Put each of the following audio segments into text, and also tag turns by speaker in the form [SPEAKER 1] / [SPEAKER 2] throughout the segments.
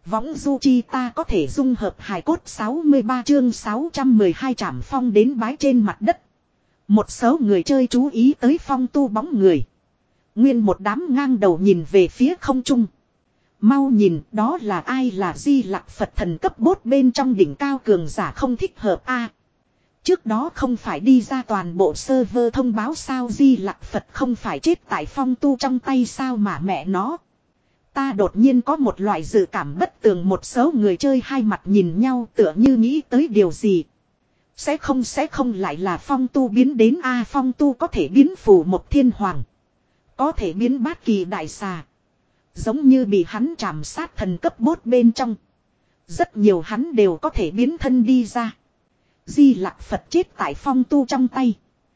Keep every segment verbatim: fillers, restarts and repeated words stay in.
[SPEAKER 1] Võng du chi ta có thể dung hợp hài cốt sáu mươi ba chương sáu trăm mười hai trảm phong đến bái trên mặt đất. Một số người chơi chú ý tới Phong Tu bóng người. Nguyên một đám ngang đầu nhìn về phía không trung. Mau nhìn, đó là ai, là Di Lặc Phật thần cấp bốt bên trong đỉnh cao cường giả không thích hợp a. Trước đó không phải đi ra toàn bộ server thông báo sao, Di Lặc Phật không phải chết tại Phong Tu trong tay sao mà mẹ nó. Ta đột nhiên có một loại dự cảm bất tường, một số người chơi hai mặt nhìn nhau tựa như nghĩ tới điều gì. Sẽ không sẽ không lại là Phong Tu biến đến a. Phong Tu có thể biến phù một thiên hoàng. Có thể biến bát kỳ đại xà. Giống như bị hắn trảm sát thần cấp bốt bên trong. Rất nhiều hắn đều có thể biến thân đi ra. Di Lặc Phật chết tại Phong Tu trong tay.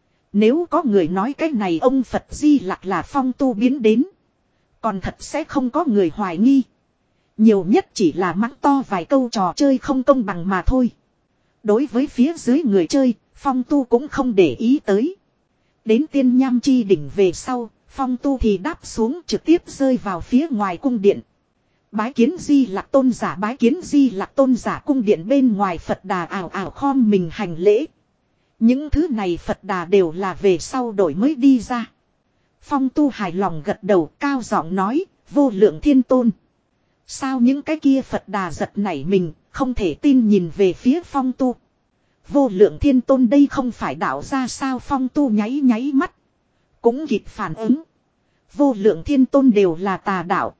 [SPEAKER 1] Nếu có người nói cái này ông Phật Di Lặc là Phong Tu biến đến, còn thật sẽ không có người hoài nghi. Nhiều nhất chỉ là mắng to vài câu trò chơi không công bằng mà thôi. Đối với phía dưới người chơi, Phong Tu cũng không để ý tới. Đến tiên nham chi đỉnh về sau, Phong Tu thì đáp xuống trực tiếp rơi vào phía ngoài cung điện. Bái kiến Di Lặc tôn giả, bái kiến Di Lặc tôn giả. Cung điện bên ngoài Phật đà ảo ảo khom mình hành lễ. Những thứ này Phật đà đều là về sau đổi mới đi ra. Phong Tu hài lòng gật đầu, cao giọng nói, vô lượng thiên tôn. Sao những cái kia Phật đà giật nảy mình, không thể tin nhìn về phía Phong Tu. Vô lượng thiên tôn đây không phải đạo ra sao? Phong Tu nháy nháy mắt, cũng kịp phản ứng. Vô lượng thiên tôn đều là tà đạo.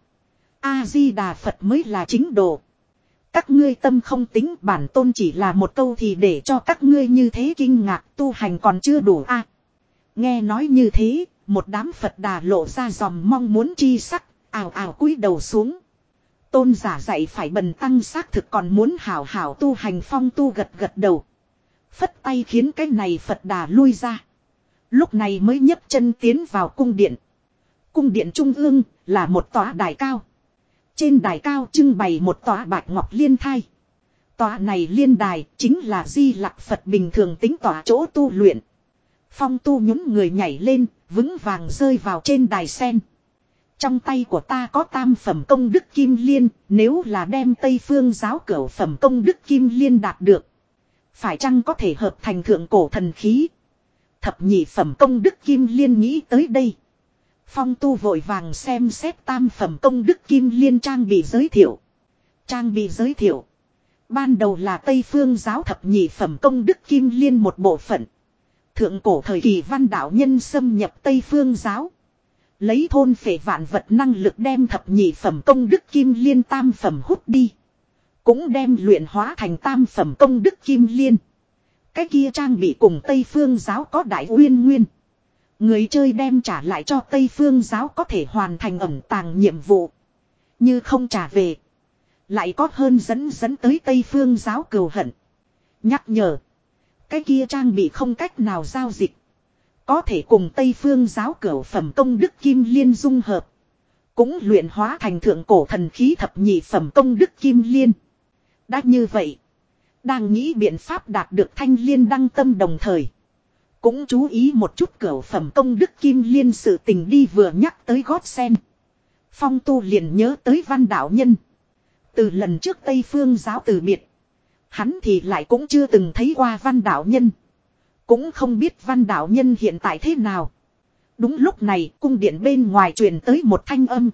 [SPEAKER 1] A-di-đà Phật mới là chính đồ. Các ngươi tâm không tính, bản tôn chỉ là một câu thì để cho các ngươi như thế kinh ngạc, tu hành còn chưa đủ a. À, nghe nói như thế, một đám Phật đà lộ ra dòm mong muốn chi sắc, ào ào cúi đầu xuống. Tôn giả dạy phải bần tăng xác thực còn muốn hảo hảo tu hành. Phong Tu gật gật đầu, phất tay khiến cái này Phật đà lui ra. Lúc này mới nhấc chân tiến vào cung điện. Cung điện trung ương là một tòa đài cao. Trên đài cao trưng bày một tòa bạch ngọc liên thai. Tòa này liên đài chính là Di Lặc Phật bình thường tính tòa chỗ tu luyện. Phong Tu nhún người nhảy lên, vững vàng rơi vào trên đài sen. Trong tay của ta có tam phẩm công đức kim liên, nếu là đem Tây Phương giáo cửu phẩm công đức kim liên đạt được, phải chăng có thể hợp thành thượng cổ thần khí? Thập nhị phẩm công đức kim liên nghĩ tới đây, Phong Tu vội vàng xem xét tam phẩm công đức kim liên trang bị giới thiệu. Trang bị giới thiệu ban đầu là Tây Phương giáo thập nhị phẩm công đức kim liên một bộ phận. Thượng cổ thời kỳ văn đạo nhân xâm nhập Tây Phương giáo, lấy thôn phệ vạn vật năng lực đem thập nhị phẩm công đức kim liên tam phẩm hút đi, cũng đem luyện hóa thành tam phẩm công đức kim liên. Cái kia trang bị cùng Tây Phương giáo có đại uyên nguyên. Người chơi đem trả lại cho Tây Phương giáo có thể hoàn thành ẩn tàng nhiệm vụ. Như không trả về, lại có hơn dẫn dẫn tới Tây Phương giáo cừu hận. Nhắc nhở, cái kia trang bị không cách nào giao dịch. Có thể cùng Tây Phương giáo cửu phẩm công đức kim liên dung hợp, cũng luyện hóa thành thượng cổ thần khí thập nhị phẩm công đức kim liên. Đã như vậy, đang nghĩ biện pháp đạt được thanh liên đăng tâm đồng thời, cũng chú ý một chút cửu phẩm công đức kim liên sự tình đi. Vừa nhắc tới gót sen, Phong Tu liền nhớ tới Văn đạo nhân. Từ lần trước Tây Phương giáo từ biệt, hắn thì lại cũng chưa từng thấy qua Văn đạo nhân, cũng không biết Văn đạo nhân hiện tại thế nào. Đúng lúc này, cung điện bên ngoài truyền tới một thanh âm.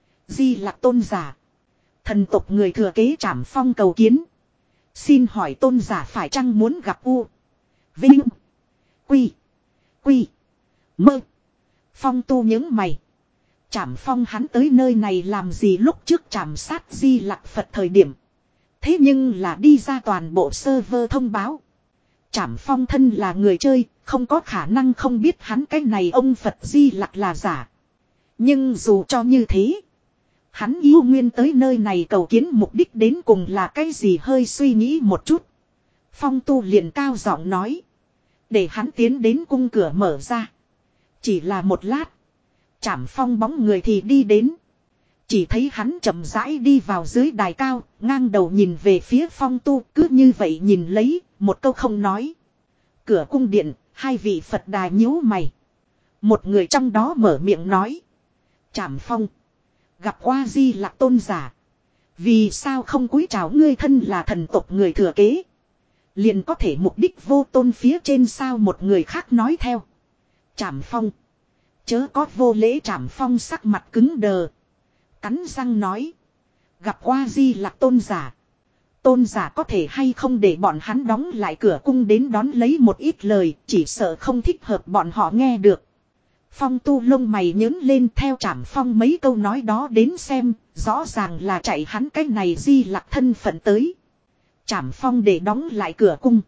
[SPEAKER 1] Di Lặc tôn giả, thần tộc người thừa kế Trảm Phong cầu kiến. Xin hỏi tôn giả phải chăng muốn gặp U, Vinh, Quy, Quy, Mơ? Phong Tu những mày. Trảm Phong hắn tới nơi này làm gì? Lúc trước trảm sát Di Lặc Phật thời điểm, thế nhưng là đi ra toàn bộ server thông báo. Trảm Phong thân là người chơi, không có khả năng không biết hắn cái này ông Phật Di Lặc là giả. Nhưng dù cho như thế, hắn yêu nguyên tới nơi này cầu kiến mục đích đến cùng là cái gì? Hơi suy nghĩ một chút, Phong Tu liền cao giọng nói, để hắn tiến đến cung cửa mở ra. Chỉ là một lát, Trảm Phong bóng người thì đi đến. Chỉ thấy hắn chậm rãi đi vào dưới đài cao, ngang đầu nhìn về phía Phong Tu, cứ như vậy nhìn lấy, một câu không nói. Cửa cung điện, hai vị Phật đà nhíu mày. Một người trong đó mở miệng nói, Trảm Phong, gặp qua Di Lặc tôn giả. Vì sao không cúi chào ngươi thân là thần tộc người thừa kế. Liền có thể mục đích vô tôn phía trên sao một người khác nói theo. Trảm Phong. Chớ có vô lễ. Trảm Phong sắc mặt cứng đờ. Cắn răng nói. Gặp qua Di Lặc tôn giả. Tôn giả có thể hay không để bọn hắn đóng lại cửa cung đến đón lấy một ít lời. Chỉ sợ không thích hợp bọn họ nghe được. Phong tu lông mày nhớn lên theo Trảm Phong mấy câu nói đó đến xem. Rõ ràng là chạy hắn cái này Di Lặc thân phận tới. Trảm Phong để đóng lại cửa cung.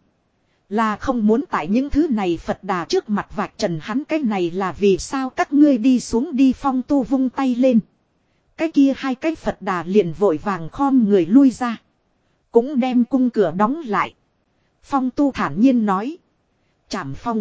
[SPEAKER 1] Là không muốn tại những thứ này Phật Đà trước mặt vạch trần hắn cái này là vì sao các ngươi đi xuống đi. Phong tu vung tay lên. Cái kia hai cái Phật Đà liền vội vàng khom người lui ra. Cũng đem cung cửa đóng lại. Phong tu thản nhiên nói. Trảm Phong.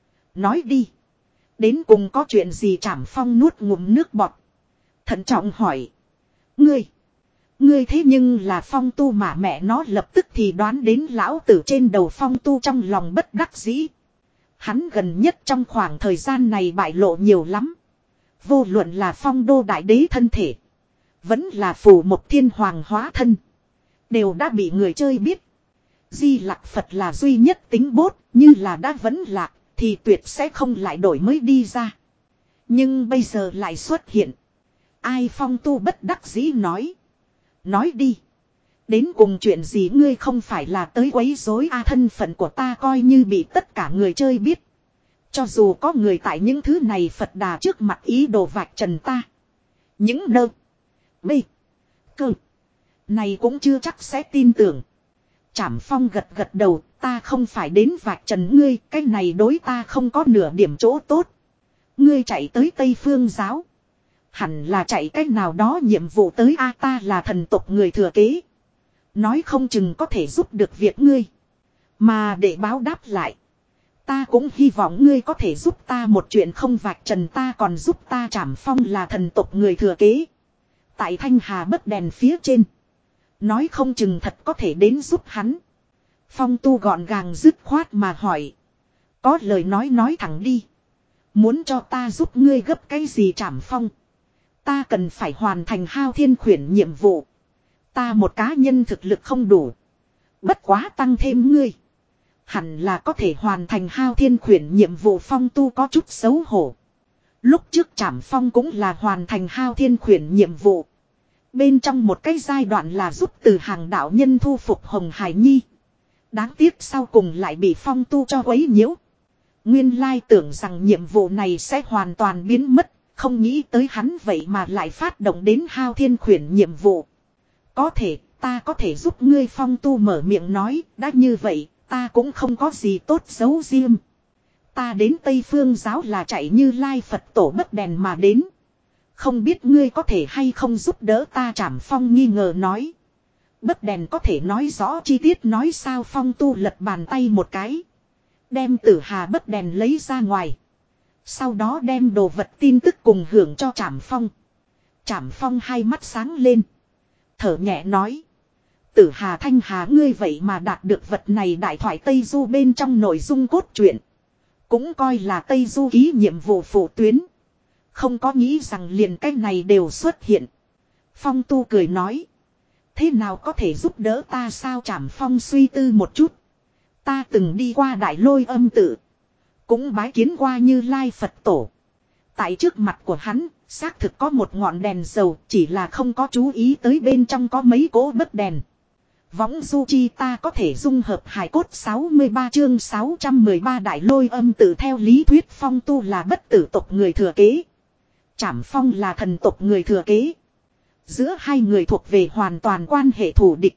[SPEAKER 1] Nói đi. Đến cùng có chuyện gì? Trảm Phong nuốt ngụm nước bọt. Thận trọng hỏi. Ngươi. Ngươi thế nhưng là Phong tu mà mẹ nó lập tức thì đoán đến lão tử trên đầu. Phong tu trong lòng bất đắc dĩ. Hắn gần nhất trong khoảng thời gian này bại lộ nhiều lắm. Vô luận là Phong đô đại đế thân thể. Vẫn là phù một thiên hoàng hóa thân. Đều đã bị người chơi biết. Di Lặc Phật là duy nhất tính bốt. Như là đã vẫn lạc. Thì tuyệt sẽ không lại đổi mới đi ra. Nhưng bây giờ lại xuất hiện. Ai? Phong tu bất đắc dĩ nói. Nói đi. Đến cùng chuyện gì? Ngươi không phải là tới quấy rối a? Thân phận của ta coi như bị tất cả người chơi biết. Cho dù có người tại những thứ này Phật Đà trước mặt ý đồ vạch trần ta. Những nơ. Bê. Cơ. Này cũng chưa chắc sẽ tin tưởng. Trảm Phong gật gật đầu. Ta không phải đến vạch trần ngươi. Cái này đối ta không có nửa điểm chỗ tốt. Ngươi chạy tới Tây Phương giáo. Hẳn là chạy cách nào đó nhiệm vụ tới a. Ta là thần tộc người thừa kế. Nói không chừng có thể giúp được việc ngươi. Mà để báo đáp lại. Ta cũng hy vọng ngươi có thể giúp ta một chuyện không vạch trần ta còn giúp ta. Trảm Phong là thần tộc người thừa kế. Tại Thanh Hà Bất Đèn phía trên. Nói không chừng thật có thể đến giúp hắn. Phong tu gọn gàng dứt khoát mà hỏi. Có lời nói nói thẳng đi. Muốn cho ta giúp ngươi gấp cái gì? Trảm Phong. Ta cần phải hoàn thành Hao Thiên Khuyển nhiệm vụ. Ta một cá nhân thực lực không đủ. Bất quá tăng thêm ngươi. Hẳn là có thể hoàn thành Hao Thiên Khuyển nhiệm vụ. Phong tu có chút xấu hổ. Lúc trước Trảm Phong cũng là hoàn thành Hao Thiên Khuyển nhiệm vụ. Bên trong một cái giai đoạn là giúp từ hàng đạo nhân thu phục Hồng Hải Nhi. Đáng tiếc sau cùng lại bị Phong tu cho quấy nhiễu. Nguyên lai tưởng rằng nhiệm vụ này sẽ hoàn toàn biến mất. Không nghĩ tới hắn vậy mà lại phát động đến Hao Thiên Khuyển nhiệm vụ. Có thể, ta có thể giúp ngươi. Phong tu mở miệng nói. Đã như vậy, ta cũng không có gì tốt giấu riêng. Ta đến Tây Phương giáo là chạy Như Lai Phật tổ Bất Đèn mà đến. Không biết ngươi có thể hay không giúp đỡ ta? Trảm Phong nghi ngờ nói. Bất Đèn có thể nói rõ chi tiết nói sao? Phong tu lật bàn tay một cái. Đem Tử Hà Bất Đèn lấy ra ngoài. Sau đó đem đồ vật tin tức cùng hưởng cho Trảm Phong. Trảm Phong hai mắt sáng lên. Thở nhẹ nói. Tử Hà Thanh Hà ngươi vậy mà đạt được vật này. Đại thoại Tây Du bên trong nội dung cốt truyện. Cũng coi là Tây Du ký nhiệm vụ phụ tuyến. Không có nghĩ rằng liền cái này đều xuất hiện. Phong tu cười nói. Thế nào có thể giúp đỡ ta sao? Trảm Phong suy tư một chút. Ta từng đi qua Đại Lôi Âm tự. Cũng bái kiến qua Như Lai Phật tổ. Tại trước mặt của hắn, xác thực có một ngọn đèn dầu. Chỉ là không có chú ý tới bên trong có mấy cỗ bất đèn. Võng du chi ta có thể dung hợp hài cốt. Sáu mươi ba chương sáu trăm mười ba Đại Lôi Âm tự. Theo lý thuyết Phong tu là bất tử tộc người thừa kế. Trảm Phong là thần tộc người thừa kế. Giữa hai người thuộc về hoàn toàn quan hệ thù địch.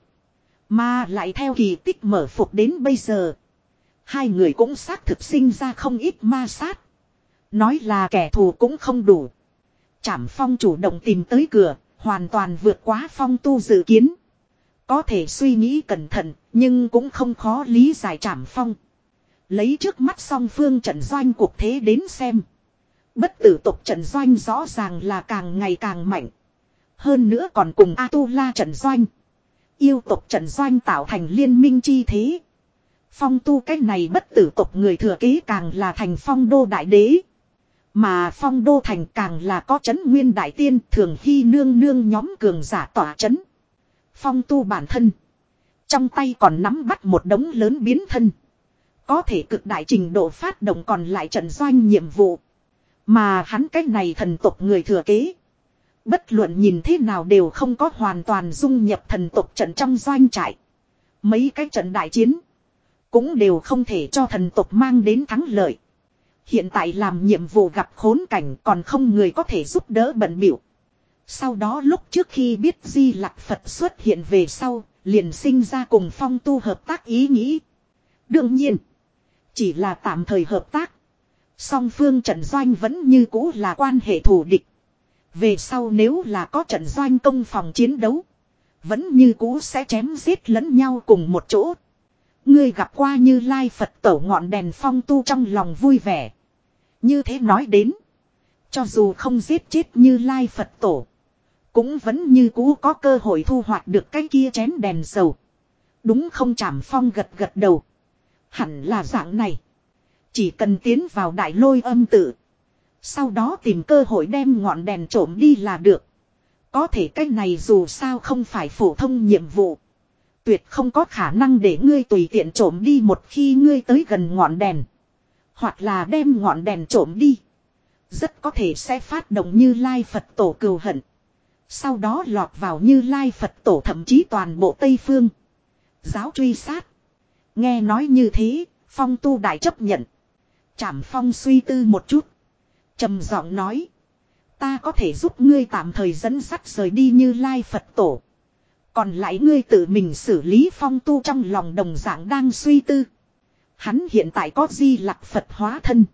[SPEAKER 1] Mà lại theo kỳ tích mở phục đến bây giờ. Hai người cũng xác thực sinh ra không ít ma sát. Nói là kẻ thù cũng không đủ. Trảm Phong chủ động tìm tới cửa. Hoàn toàn vượt quá Phong tu dự kiến. Có thể suy nghĩ cẩn thận. Nhưng cũng không khó lý giải Trảm Phong. Lấy trước mắt song phương trận doanh cuộc thế đến xem. Bất tử tộc trận doanh rõ ràng là càng ngày càng mạnh. Hơn nữa còn cùng A-tu-la trận doanh. Yêu tộc trận doanh tạo thành liên minh chi thế. Phong tu cách này bất tử tộc người thừa kế càng là thành Phong đô đại đế. Mà Phong đô thành càng là có trấn nguyên đại tiên Thường Hy nương nương nhóm cường giả tỏa trấn. Phong tu bản thân. Trong tay còn nắm bắt một đống lớn biến thân. Có thể cực đại trình độ phát động còn lại trận doanh nhiệm vụ. Mà hắn cái này thần tộc người thừa kế. Bất luận nhìn thế nào đều không có hoàn toàn dung nhập thần tộc trận trong doanh trại. Mấy cái trận đại chiến. Cũng đều không thể cho thần tộc mang đến thắng lợi. Hiện tại làm nhiệm vụ gặp khốn cảnh còn không người có thể giúp đỡ bận bịu. Sau đó lúc trước khi biết Di Lặc Phật xuất hiện về sau, liền sinh ra cùng Phong tu hợp tác ý nghĩ. Đương nhiên, chỉ là tạm thời hợp tác. Song phương trận doanh vẫn như cũ là quan hệ thù địch. Về sau nếu là có trận doanh công phòng chiến đấu, vẫn như cũ sẽ chém giết lẫn nhau cùng một chỗ. Ngươi gặp qua Như Lai Phật tổ ngọn đèn Phong tu trong lòng vui vẻ. Như thế nói đến, cho dù không giết chết Như Lai Phật tổ, cũng vẫn như cũ có cơ hội thu hoạch được cái kia chén đèn dầu. Đúng không? Trảm Phong gật gật đầu. Hẳn là dạng này. Chỉ cần tiến vào đại lôi âm tự. Sau đó tìm cơ hội đem ngọn đèn trộm đi là được. Có thể cái này dù sao không phải phổ thông nhiệm vụ. Tuyệt không có khả năng để ngươi tùy tiện trộm đi một khi ngươi tới gần ngọn đèn. Hoặc là đem ngọn đèn trộm đi. Rất có thể sẽ phát động Như Lai Phật tổ cừu hận. Sau đó lọt vào Như Lai Phật tổ thậm chí toàn bộ Tây Phương giáo truy sát. Nghe nói như thế, Phong tu đại chấp nhận. Trảm Phong suy tư một chút, trầm giọng nói: ta có thể giúp ngươi tạm thời dẫn sắt rời đi Như Lai Phật tổ. Còn lại ngươi tự mình xử lý. Phong tu trong lòng đồng dạng đang suy tư. Hắn hiện tại có Di Lặc Phật hóa thân.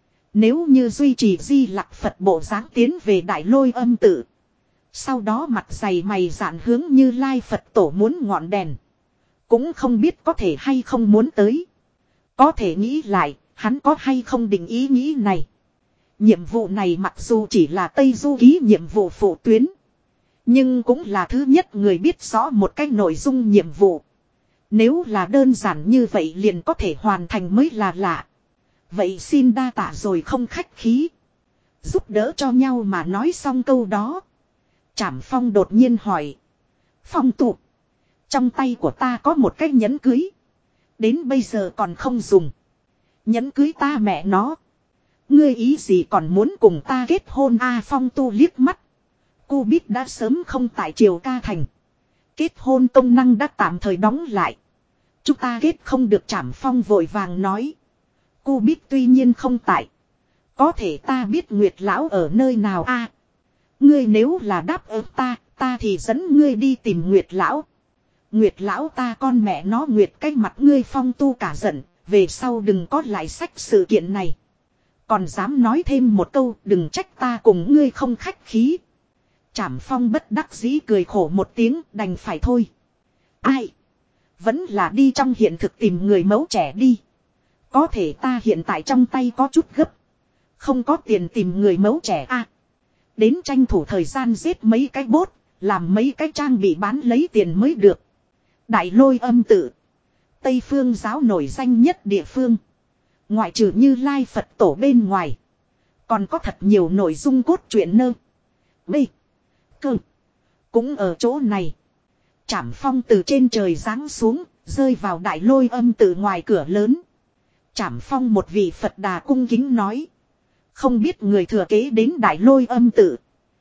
[SPEAKER 1] Nếu như duy trì Di Lặc Phật bộ dáng tiến về đại lôi âm tự. Sau đó mặt dày mày dạn hướng Như Lai Phật tổ muốn ngọn đèn. Cũng không biết có thể hay không muốn tới. Có thể nghĩ lại, hắn có hay không định ý nghĩ này. Nhiệm vụ này mặc dù chỉ là Tây Du ký nhiệm vụ phụ tuyến. Nhưng cũng là thứ nhất người biết rõ một cách nội dung nhiệm vụ. Nếu là đơn giản như vậy liền có thể hoàn thành mới là lạ. Vậy xin đa tạ rồi không khách khí. Giúp đỡ cho nhau mà nói xong câu đó. Trảm Phong đột nhiên hỏi: Phong tụ, trong tay của ta có một cái nhẫn cưới. Đến bây giờ còn không dùng. Nhẫn cưới ta mẹ nó. Ngươi ý gì còn muốn cùng ta kết hôn a? À, Phong tu liếc mắt. Cô biết đã sớm không tại Triều Ca Thành. Kết hôn công năng đã tạm thời đóng lại. Chúng ta kết không được. Trảm Phong vội vàng nói: cô biết tuy nhiên không tại. Có thể ta biết Nguyệt Lão ở nơi nào a? À, ngươi nếu là đáp ứng ta, ta thì dẫn ngươi đi tìm Nguyệt Lão. Nguyệt Lão ta con mẹ nó Nguyệt cái mặt ngươi. Phong tu cả giận. Về sau đừng có lại sách sự kiện này. Còn dám nói thêm một câu, đừng trách ta cùng ngươi không khách khí. Trảm Phong bất đắc dĩ cười khổ một tiếng, đành phải thôi. Ai? Vẫn là đi trong hiện thực tìm người mẫu trẻ đi. Có thể ta hiện tại trong tay có chút gấp. Không có tiền tìm người mẫu trẻ a. À, đến tranh thủ thời gian giết mấy cái bốt, làm mấy cái trang bị bán lấy tiền mới được. Đại lôi âm tự, Tây Phương giáo nổi danh nhất địa phương. Ngoại trừ Như Lai Phật tổ bên ngoài, còn có thật nhiều nội dung cốt truyện nơ. B. Cơ. Cũng ở chỗ này. Trảm Phong từ trên trời giáng xuống, rơi vào đại lôi âm tự ngoài cửa lớn. Trảm Phong một vị Phật Đà cung kính nói: không biết người thừa kế đến đại lôi âm tự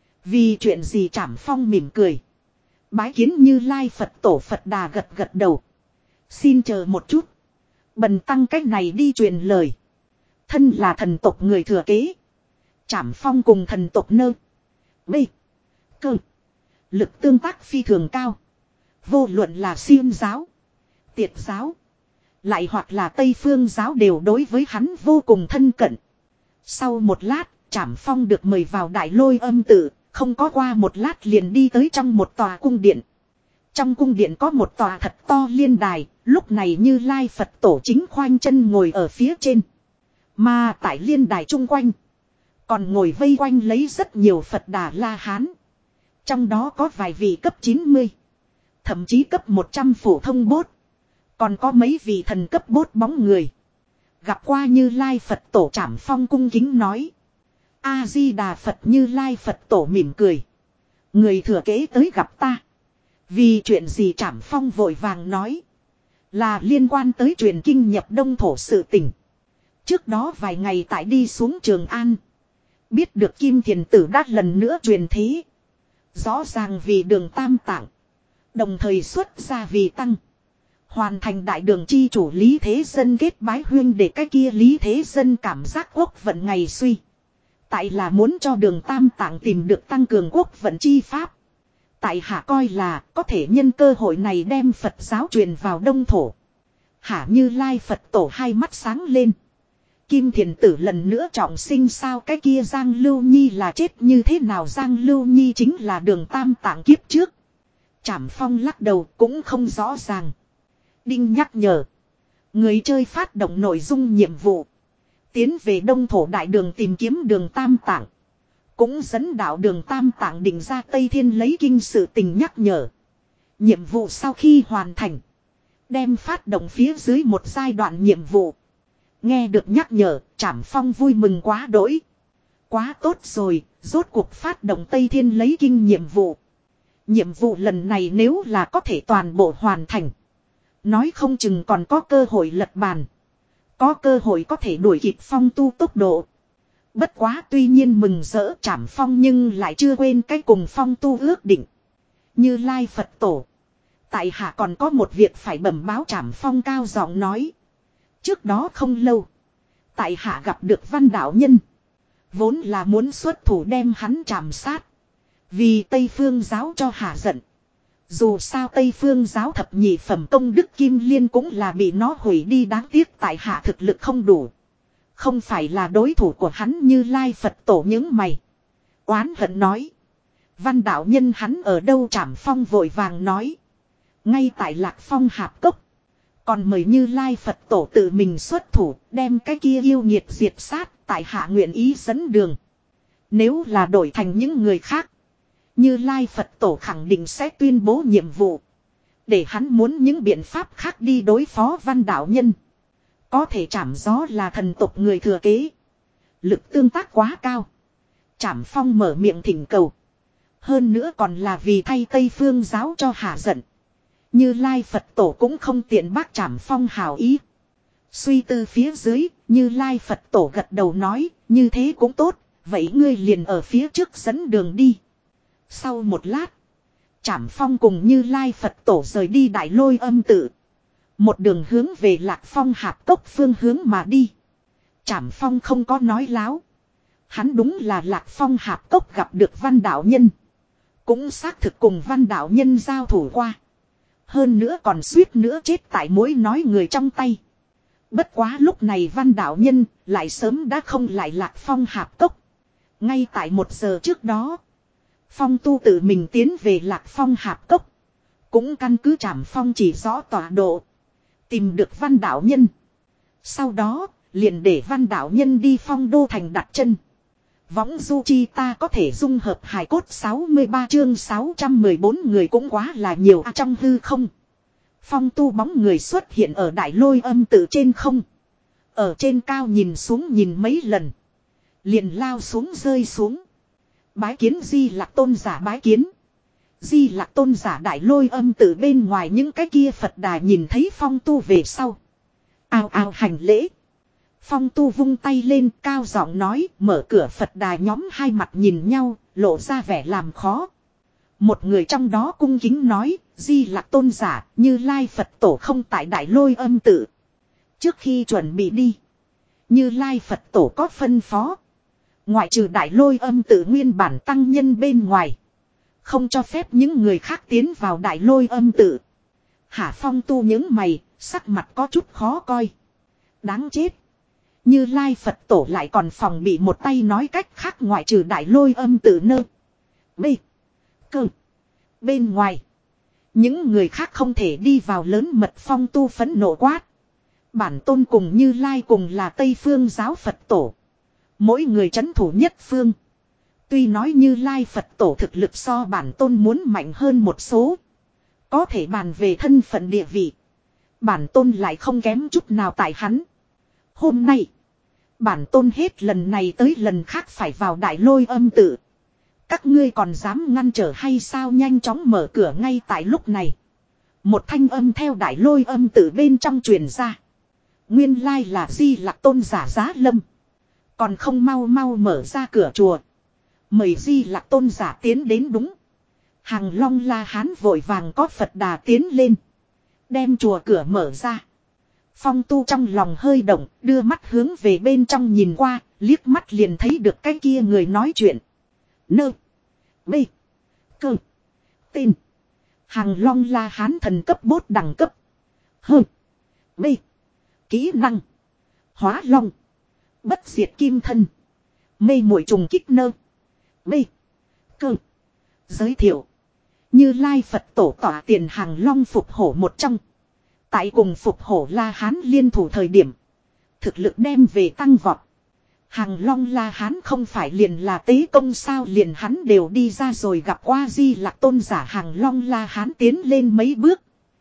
[SPEAKER 1] vì chuyện gì? Trảm Phong mỉm cười. Bái kiến Như Lai Phật tổ. Phật Đà gật gật đầu. Xin chờ một chút. Bần tăng cách này đi truyền lời. Thân là thần tộc người thừa kế. Trảm Phong cùng thần tộc nơ. B. Cơ. Lực tương tác phi thường cao. Vô luận là Xiêm giáo, Tiệt giáo, lại hoặc là Tây Phương giáo đều đối với hắn vô cùng thân cận. Sau một lát, Trảm Phong được mời vào đại lôi âm tự. Không có qua một lát liền đi tới trong một tòa cung điện. Trong cung điện có một tòa thật to liên đài. Lúc này Như Lai Phật tổ chính khoanh chân ngồi ở phía trên. Mà tại liên đài chung quanh, còn ngồi vây quanh lấy rất nhiều Phật Đà La Hán. Trong đó có vài vị cấp chín mươi, thậm chí cấp một trăm phổ thông bốt. Còn có mấy vị thần cấp bốt bóng người. Gặp qua Như Lai Phật tổ. Trảm Phong cung kính nói: A-di-đà Phật. Như Lai Phật tổ mỉm cười: người thừa kế tới gặp ta, Vì chuyện gì Trảm Phong vội vàng nói. Là liên quan tới truyền kinh nhập đông thổ sự tình. Trước đó vài ngày tại đi xuống Trường An. Biết được Kim Thiền Tử đã lần nữa truyền thế. Rõ ràng vì đường tam tạng. Đồng thời xuất ra vì tăng. Hoàn thành đại đường chi chủ Lý Thế Dân kết bái huyên để cái kia Lý Thế Dân cảm giác quốc vận ngày suy. Tại là muốn cho đường tam tạng tìm được tăng cường quốc vận chi pháp. Tại hạ coi là có thể nhân cơ hội này đem Phật giáo truyền vào đông thổ. Hạ Như Lai Phật tổ hai mắt sáng lên. Kim Thiền Tử lần nữa trọng sinh sao cái kia Giang Lưu Nhi là chết như thế nào Giang Lưu Nhi chính là đường tam tạng kiếp trước. Trảm Phong lắc đầu cũng không rõ ràng. Đinh nhắc nhở. Người chơi phát động nội dung nhiệm vụ. Tiến về đông thổ đại đường tìm kiếm đường tam tạng. Cũng dẫn đạo đường tam tạng định ra Tây Thiên lấy kinh sự tình nhắc nhở. Nhiệm vụ sau khi hoàn thành. Đem phát động phía dưới một giai đoạn nhiệm vụ. Nghe được nhắc nhở, Trảm Phong vui mừng quá đỗi. Quá tốt rồi, rốt cuộc phát động Tây Thiên lấy kinh nhiệm vụ. Nhiệm vụ lần này nếu là có thể toàn bộ hoàn thành. Nói không chừng còn có cơ hội lật bàn. Có cơ hội có thể đuổi kịp Phong tu tốc độ. Bất quá tuy nhiên mừng rỡ Trảm Phong nhưng lại chưa quên cái cùng Phong tu ước định. Như Lai Phật tổ. Tại hạ còn có một việc phải bẩm báo Trảm Phong cao giọng nói. Trước đó không lâu. Tại hạ gặp được Văn Đạo Nhân. Vốn là muốn xuất thủ đem hắn trảm sát. Vì Tây Phương giáo cho hạ giận. Dù sao Tây Phương giáo thập nhị phẩm công đức Kim Liên cũng là bị nó hủy đi đáng tiếc tại hạ thực lực không đủ. Không phải là đối thủ của hắn Như Lai Phật tổ những mày. Oán hận nói. Văn Đạo Nhân hắn ở đâu Trảm Phong vội vàng nói. Ngay tại Lạc Phong Hạp Cốc. Còn mời Như Lai Phật tổ tự mình xuất thủ đem cái kia yêu nghiệt diệt sát tại hạ nguyện ý dẫn đường. Nếu là đổi thành những người khác. Như Lai Phật tổ khẳng định sẽ tuyên bố nhiệm vụ. Để hắn muốn những biện pháp khác đi đối phó Văn Đạo Nhân. Có thể Trảm Gió là thần tộc người thừa kế. Lực tương tác quá cao. Trảm Phong mở miệng thỉnh cầu. Hơn nữa còn là vì thay Tây Phương giáo cho hạ giận. Như Lai Phật tổ cũng không tiện bác Trảm Phong hảo ý. Suy tư phía dưới, Như Lai Phật tổ gật đầu nói, như thế cũng tốt, vậy ngươi liền ở phía trước dẫn đường đi. Sau một lát, Trảm Phong cùng Như Lai Phật tổ rời đi Đại Lôi Âm tự. Một đường hướng về Lạc Phong Hạp Cốc phương hướng mà đi. Trảm Phong không có nói láo. Hắn đúng là Lạc Phong Hạp Cốc gặp được Văn Đạo Nhân. Cũng xác thực cùng Văn Đạo Nhân giao thủ qua. Hơn nữa còn suýt nữa chết tại mỗi nói người trong tay. Bất quá lúc này Văn Đạo Nhân lại sớm đã không lại Lạc Phong Hạp Cốc. Ngay tại một giờ trước đó. Phong tu tự mình tiến về Lạc Phong Hạp Cốc. Cũng căn cứ Trảm Phong chỉ rõ tọa độ. Tìm được Văn Đạo Nhân. Sau đó liền để Văn Đạo Nhân đi Phong Đô Thành đặt chân. Võng du chi ta có thể dung hợp hài cốt sáu mươi ba chương sáu trăm mười bốn người cũng quá là nhiều à, trong hư không. Phong tu bóng người xuất hiện ở Đại Lôi Âm tự trên không. Ở trên cao nhìn xuống nhìn mấy lần. Liền lao xuống rơi xuống. Bái kiến Di Lặc Tôn giả bái kiến. Di Lặc Tôn giả Đại Lôi Âm tự bên ngoài những cái kia Phật đà nhìn thấy Phong tu về sau. Ao ao hành lễ. Phong tu vung tay lên cao giọng nói mở cửa Phật đà nhóm hai mặt nhìn nhau lộ ra vẻ làm khó. Một người trong đó cung kính nói Di Lặc Tôn giả Như Lai Phật tổ không tại Đại Lôi Âm tự. Trước khi chuẩn bị đi Như Lai Phật tổ có phân phó. Ngoại trừ Đại Lôi Âm tự nguyên bản tăng nhân bên ngoài. Không cho phép những người khác tiến vào Đại Lôi Âm tự. Hạ Phong tu những mày sắc mặt có chút khó coi. Đáng chết. Như Lai Phật tổ lại còn phòng bị một tay nói cách khác ngoại trừ Đại Lôi Âm tự nơ. B. Cơ. Bên ngoài. Những người khác không thể đi vào lớn mật. Phong tu phẫn nộ quát. Bản tôn cùng Như Lai cùng là Tây Phương giáo Phật tổ. Mỗi người trấn thủ nhất phương. Tuy nói Như Lai Phật tổ thực lực so bản tôn muốn mạnh hơn một số. Có thể bàn về thân phận địa vị. Bản tôn lại không kém chút nào tại hắn. Hôm nay. Bản tôn hết lần này tới lần khác phải vào Đại Lôi Âm tự. Các ngươi còn dám ngăn trở hay sao, nhanh chóng mở cửa. Ngay tại lúc này, một thanh âm theo đại lôi âm từ bên trong truyền ra. Nguyên lai là Di Lặc Tôn giả Giá Lâm. Còn không mau mau mở ra cửa chùa. Mời Di Lặc Tôn giả tiến đến. Đúng. Hàng Long La Hán vội vàng có Phật Đà tiến lên. Đem chùa cửa mở ra. Phong Tu trong lòng hơi động, đưa mắt hướng về bên trong nhìn qua, liếc mắt liền thấy được cái kia người nói chuyện. Nơ. B. Cơ. Tên. Hàng Long La Hán thần cấp bốt đẳng cấp. Hơ. B. Kỹ năng. Hóa Long. Bất diệt kim thân. Mê muội trùng kích. Nơ. B. Cơ. Giới thiệu. Như Lai Phật tổ tỏa tiền Hàng Long phục hổ một trong. Tại cùng phục hổ La Hán liên thủ thời điểm, thực lực đem về tăng vọt. Hàng Long La Hán không phải liền là tế công sao, liền hắn đều đi ra rồi. Gặp qua Di Lặc Tôn giả, Hàng Long La Hán tiến lên mấy bước.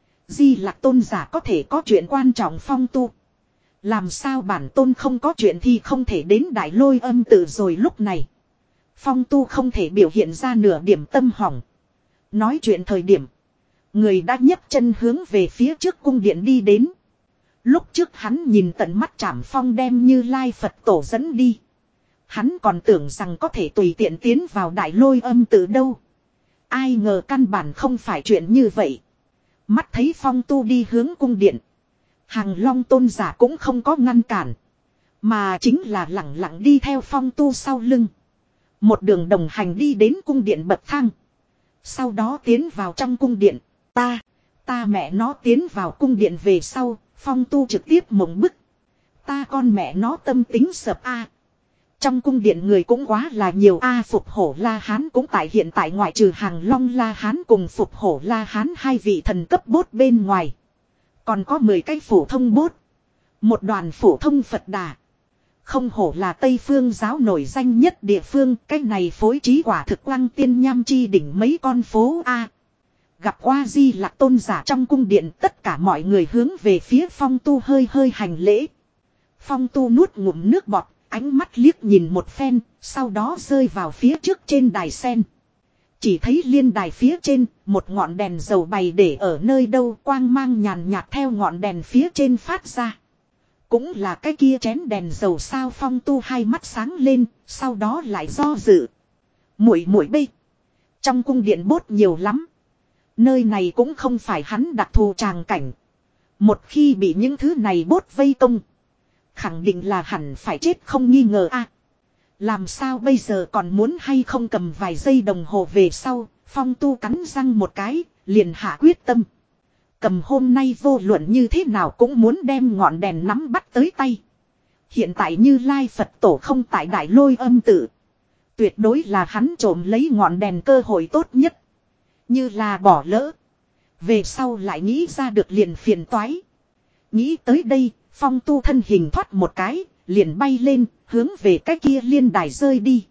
[SPEAKER 1] Di Lặc Tôn giả có thể có chuyện quan trọng. Phong Tu, làm sao bản tôn không có chuyện thì không thể đến đại lôi âm tự rồi. Lúc này Phong Tu không thể biểu hiện ra nửa điểm tâm hỏng. Nói chuyện thời điểm, người đã nhấc chân hướng về phía trước cung điện đi đến. Lúc trước hắn nhìn tận mắt Trảm Phong đem Như Lai Phật tổ dẫn đi, hắn còn tưởng rằng có thể tùy tiện tiến vào đại lôi âm tự đâu. Ai ngờ căn bản không phải chuyện như vậy. Mắt thấy Phong Tu đi hướng cung điện, Hàng Long Tôn giả cũng không có ngăn cản, mà chính là lẳng lặng đi theo Phong Tu sau lưng. Một đường đồng hành đi đến cung điện bậc thang. Sau đó tiến vào trong cung điện. Ta, ta mẹ nó tiến vào cung điện về sau, Phong Tu trực tiếp mộng bức. Ta con mẹ nó tâm tính sập a. Trong cung điện người cũng quá là nhiều a. Phục hổ La Hán cũng tại hiện tại, ngoại trừ Hàng Long La Hán cùng phục hổ La Hán hai vị thần cấp bốt bên ngoài, còn có mười cái phổ thông bốt, một đoàn phổ thông Phật Đà. Không hổ là Tây Phương giáo nổi danh nhất địa phương, cái này phối trí quả thực Lăng Tiên Nham chi đỉnh mấy con phố a. Gặp qua Di Lặc Tôn giả trong cung điện, tất cả mọi người hướng về phía Phong Tu hơi hơi hành lễ. Phong Tu nuốt ngụm nước bọt, ánh mắt liếc nhìn một phen, sau đó rơi vào phía trước trên đài sen. Chỉ thấy liên đài phía trên, một ngọn đèn dầu bày để ở nơi đâu, quang mang nhàn nhạt theo ngọn đèn phía trên phát ra. Cũng là cái kia chén đèn dầu sao. Phong Tu hai mắt sáng lên, sau đó lại do dự. Muội muội bê, trong cung điện bốt nhiều lắm. Nơi này cũng không phải hắn đặc thù tràng cảnh. Một khi bị những thứ này bốt vây công, khẳng định là hẳn phải chết không nghi ngờ a. Làm sao bây giờ, còn muốn hay không cầm vài giây đồng hồ về sau, Phong Tu cắn răng một cái, liền hạ quyết tâm. Cầm hôm nay vô luận như thế nào cũng muốn đem ngọn đèn nắm bắt tới tay. Hiện tại Như Lai Phật tổ không tại đại lôi âm tự, tuyệt đối là hắn trộm lấy ngọn đèn cơ hội tốt nhất. Như là bỏ lỡ, về sau lại nghĩ ra được liền phiền toái. Nghĩ tới đây, Phong Tu thân hình thoát một cái, liền bay lên, hướng về cái kia liên đài rơi đi.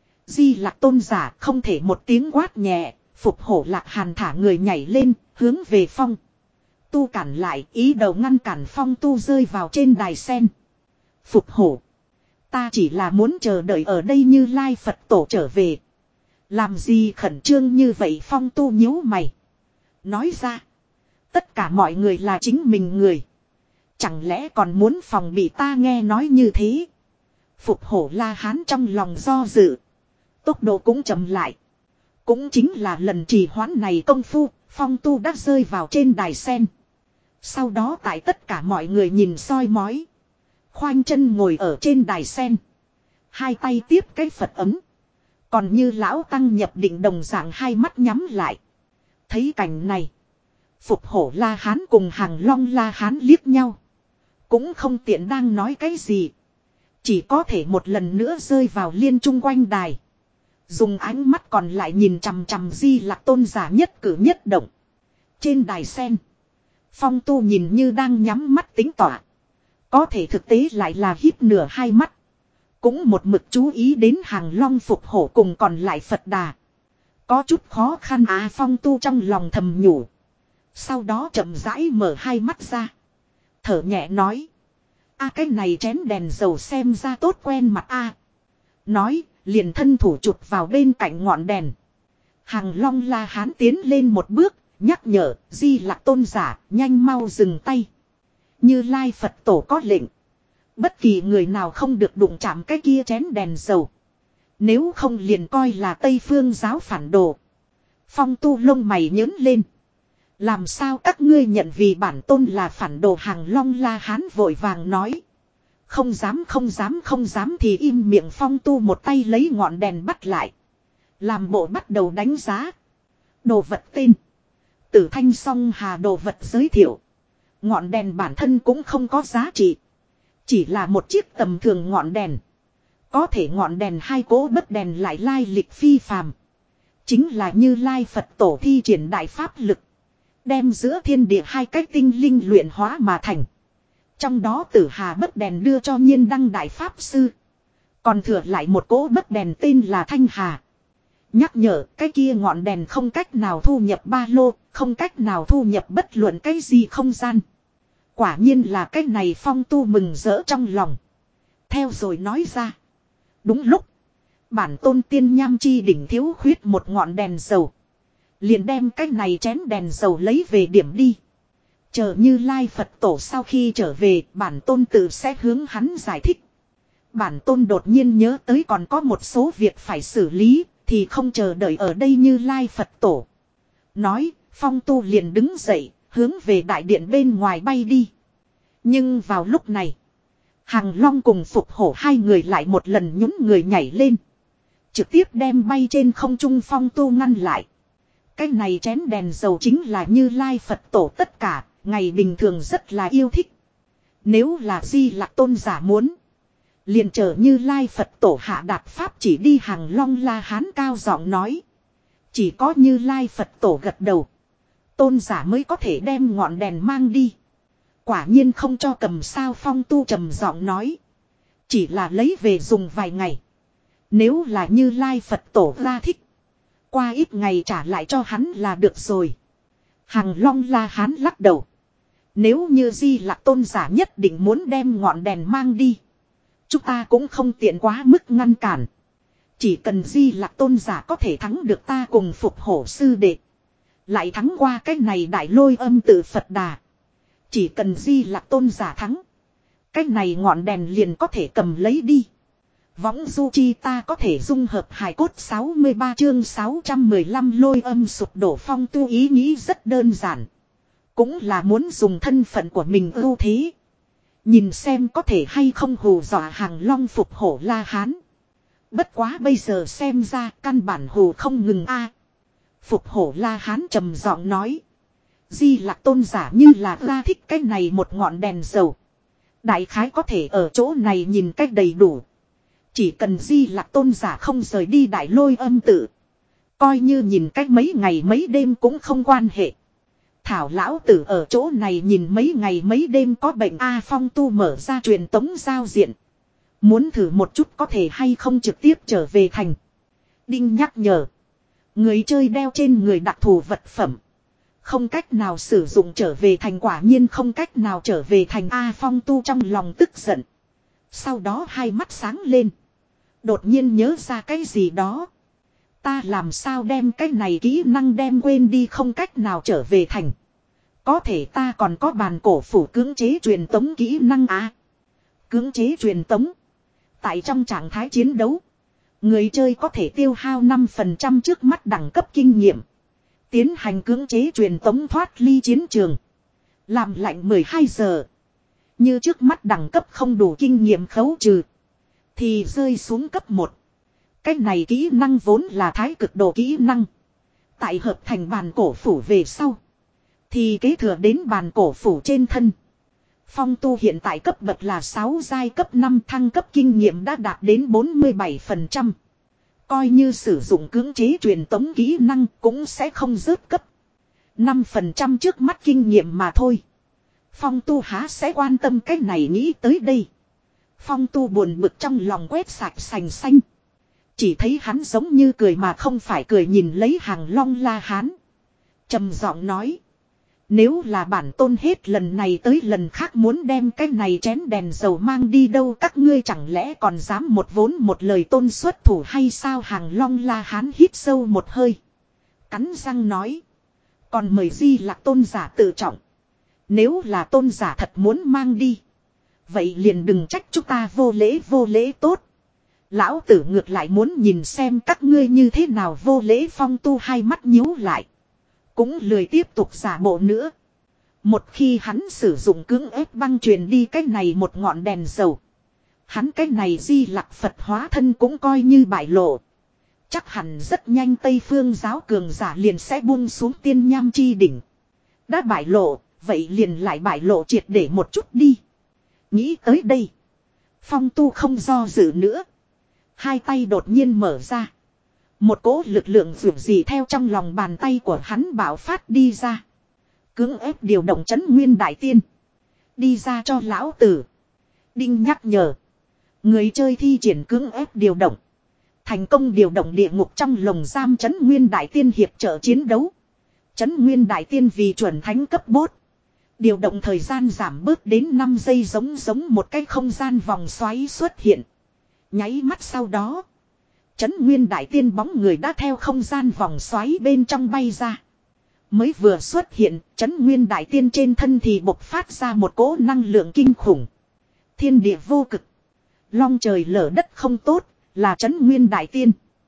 [SPEAKER 1] Di Lặc Tôn giả không thể một tiếng quát nhẹ, phục hổ Lạc Hàn thả người nhảy lên, hướng về Phong Tu cản lại, ý đầu ngăn cản Phong Tu rơi vào trên đài sen. Phục hổ, ta chỉ là muốn chờ đợi ở đây Như Lai Phật tổ trở về. Làm gì khẩn trương như vậy? Phong Tu nhíu mày, nói ra, tất cả mọi người là chính mình người, chẳng lẽ còn muốn phòng bị ta? Nghe nói như thế, phục hổ La Hán trong lòng do dự, tốc độ cũng chậm lại. Cũng chính là lần trì hoãn này công phu, Phong Tu đã rơi vào trên đài sen. Sau đó tại tất cả mọi người nhìn soi mói, khoanh chân ngồi ở trên đài sen, hai tay tiếp cái Phật ấm, còn như lão tăng nhập định đồng dạng hai mắt nhắm lại. Thấy cảnh này, phục hổ La Hán cùng Hàng Long La Hán liếc nhau, cũng không tiện đang nói cái gì, chỉ có thể một lần nữa rơi vào liên trung quanh đài, dùng ánh mắt còn lại nhìn chằm chằm Di Lặc Tôn giả nhất cử nhất động. Trên đài sen, Phong Tu nhìn như đang nhắm mắt tính tỏa, có thể thực tế lại là híp nửa hai mắt, cũng một mực chú ý đến Hàng Long phục hổ cùng còn lại Phật Đà. Có chút khó khăn à. Phong Tu trong lòng thầm nhủ, sau đó chậm rãi mở hai mắt ra, thở nhẹ nói, a cái này chén đèn dầu xem ra tốt quen mặt a. Nói, liền thân thủ chụp vào bên cạnh ngọn đèn. Hàng Long La Hán tiến lên một bước, nhắc nhở, Di Lặc Tôn giả, nhanh mau dừng tay. Như Lai Phật Tổ có lệnh. Bất kỳ người nào không được đụng chạm cái kia chén đèn dầu. Nếu không liền coi là Tây Phương giáo phản đồ. Phong Tu lông mày nhớn lên. Làm sao các ngươi nhận vì bản tôn là phản đồ? Hàng Long La Hán vội vàng nói. Không dám không dám không dám thì im miệng. Phong Tu một tay lấy ngọn đèn bắt lại. Làm bộ bắt đầu đánh giá. Đồ vật tên. Tử Thanh Song Hà. Đồ vật giới thiệu. Ngọn đèn bản thân cũng không có giá trị. Chỉ là một chiếc tầm thường ngọn đèn. Có thể ngọn đèn hai cỗ bất đèn lại lai lịch phi phàm. Chính là Như Lai Phật Tổ thi triển đại pháp lực. Đem giữa thiên địa hai cái tinh linh luyện hóa mà thành. Trong đó Tử Hà bất đèn đưa cho Nhiên Đăng đại pháp sư. Còn thừa lại một cỗ bất đèn tên là Thanh Hà. Nhắc nhở, cái kia ngọn đèn không cách nào thu nhập ba lô, không cách nào thu nhập bất luận cái gì không gian. Quả nhiên là cái này. Phong Tu mừng rỡ trong lòng. Theo rồi nói ra. Đúng lúc. Bản tôn tiên nham chi đỉnh thiếu khuyết một ngọn đèn dầu. Liền đem cái này chén đèn dầu lấy về điểm đi. Chờ Như Lai Phật Tổ sau khi trở về, bản tôn tự sẽ hướng hắn giải thích. Bản tôn đột nhiên nhớ tới còn có một số việc phải xử lý, thì không chờ đợi ở đây Như Lai Phật Tổ. Nói, Phong Tu liền đứng dậy, hướng về đại điện bên ngoài bay đi. Nhưng vào lúc này, Hàng Long cùng Phục Hổ hai người lại một lần nhún người nhảy lên. Trực tiếp đem bay trên không trung Phong Tu ngăn lại. Cái này chén đèn dầu chính là Như Lai Phật Tổ tất cả, ngày bình thường rất là yêu thích. Nếu là Di Lặc Tôn giả muốn, liền chờ Như Lai Phật Tổ hạ đạt pháp chỉ đi. Hàng Long La Hán cao giọng nói. Chỉ có Như Lai Phật Tổ gật đầu, tôn giả mới có thể đem ngọn đèn mang đi. Quả nhiên không cho cầm sao? Phong Tu trầm giọng nói. Chỉ là lấy về dùng vài ngày. Nếu là Như Lai Phật Tổ ra thích, qua ít ngày trả lại cho hắn là được rồi. Hàng Long La Hán lắc đầu. Nếu như Di Lặc Tôn giả nhất định muốn đem ngọn đèn mang đi, chúng ta cũng không tiện quá mức ngăn cản. Chỉ cần Di Lặc Tôn giả có thể thắng được ta cùng Phục Hổ sư đệ, lại thắng qua cái này Đại Lôi Âm Tự Phật Đà. Chỉ cần Di Lặc Tôn giả thắng, cái này ngọn đèn liền có thể cầm lấy đi. Võng du chi ta có thể dung hợp hài cốt. Sáu mươi ba chương sáu trăm mười lăm Lôi Âm sụp đổ. Phong Tu ý nghĩ rất đơn giản. Cũng là muốn dùng thân phận của mình ưu thế, nhìn xem có thể hay không hù dọa Hàng Long Phục Hổ La Hán. Bất quá bây giờ xem ra căn bản hù không ngừng a. Phục Hổ La Hán trầm giọng nói. Di Lặc Tôn giả như là ra thích cái này một ngọn đèn dầu, đại khái có thể ở chỗ này nhìn cách đầy đủ. Chỉ cần Di Lặc Tôn giả không rời đi Đại Lôi Âm Tự, coi như nhìn cách mấy ngày mấy đêm cũng không quan hệ. Thảo lão tử ở chỗ này nhìn mấy ngày mấy đêm có bệnh a. Phong Tu mở ra truyền tống giao diện. Muốn thử một chút có thể hay không trực tiếp trở về thành. Đinh nhắc nhở. Người chơi đeo trên người đặc thù vật phẩm, không cách nào sử dụng trở về thành. Quả nhiên không cách nào trở về thành a. Phong Tu trong lòng tức giận. Sau đó hai mắt sáng lên. Đột nhiên nhớ ra cái gì đó. Ta làm sao đem cái này kỹ năng đem quên đi? Không cách nào trở về thành. Có thể ta còn có bàn cổ phủ cưỡng chế truyền tống kỹ năng à. Cưỡng chế truyền tống. Tại trong trạng thái chiến đấu, người chơi có thể tiêu hao năm phần trăm trước mắt đẳng cấp kinh nghiệm, tiến hành cưỡng chế truyền tống thoát ly chiến trường. Làm lạnh mười hai giờ. Như trước mắt đẳng cấp không đủ kinh nghiệm khấu trừ, thì rơi xuống cấp một. Cái này kỹ năng vốn là thái cực độ kỹ năng. Tại hợp thành bàn cổ phủ về sau, thì kế thừa đến bàn cổ phủ trên thân. Phong Tu hiện tại cấp bậc là sáu giai cấp năm, thăng cấp kinh nghiệm đã đạt đến bốn mươi bảy phần trăm. Coi như sử dụng cưỡng chế truyền tống kỹ năng cũng sẽ không rớt cấp. năm phần trăm trước mắt kinh nghiệm mà thôi. Phong Tu há sẽ quan tâm cái này? Nghĩ tới đây, Phong Tu buồn bực trong lòng quét sạch sành xanh. Chỉ thấy hắn giống như cười mà không phải cười nhìn lấy Hàng Long La Hán, trầm giọng nói. Nếu là bản tôn hết lần này tới lần khác muốn đem cái này chén đèn dầu mang đi đâu, các ngươi chẳng lẽ còn dám một vốn một lời tôn xuất thủ hay sao? Hàng Long La Hán hít sâu một hơi. Cắn răng nói. Còn mời Di Lạc tôn giả tự trọng. Nếu là tôn giả thật muốn mang đi, vậy liền đừng trách chúng ta vô lễ vô lễ tốt. Lão tử ngược lại muốn nhìn xem các ngươi như thế nào vô lễ. Phong Tu hai mắt nhíu lại. Cũng lười tiếp tục giả bộ nữa. Một khi hắn sử dụng cưỡng ép băng truyền đi cái này một ngọn đèn dầu, hắn cái này Di Lặc Phật hóa thân cũng coi như bại lộ. Chắc hẳn rất nhanh Tây Phương giáo cường giả liền sẽ buông xuống tiên nham chi đỉnh. Đã bại lộ, vậy liền lại bại lộ triệt để một chút đi. Nghĩ tới đây, Phong Tu không do dự nữa. Hai tay đột nhiên mở ra. Một cỗ lực lượng dường gì theo trong lòng bàn tay của hắn bạo phát đi ra. Cưỡng ép điều động Chấn Nguyên Đại Tiên. Đi ra cho lão tử. Đinh nhắc nhở. Người chơi thi triển cưỡng ép điều động. Thành công điều động địa ngục trong lồng giam Chấn Nguyên Đại Tiên hiệp trợ chiến đấu. Chấn Nguyên Đại Tiên vì chuẩn thánh cấp bốt. Điều động thời gian giảm bớt đến năm giây, giống giống một cái không gian vòng xoáy xuất hiện. Nháy mắt sau đó, Chấn Nguyên Đại Tiên bóng người đã theo không gian vòng xoáy bên trong bay ra. Mới vừa xuất hiện, Chấn Nguyên Đại Tiên trên thân thì bộc phát ra một cỗ năng lượng kinh khủng. Thiên địa vô cực. Long trời lở đất không tốt, là Chấn Nguyên Đại Tiên.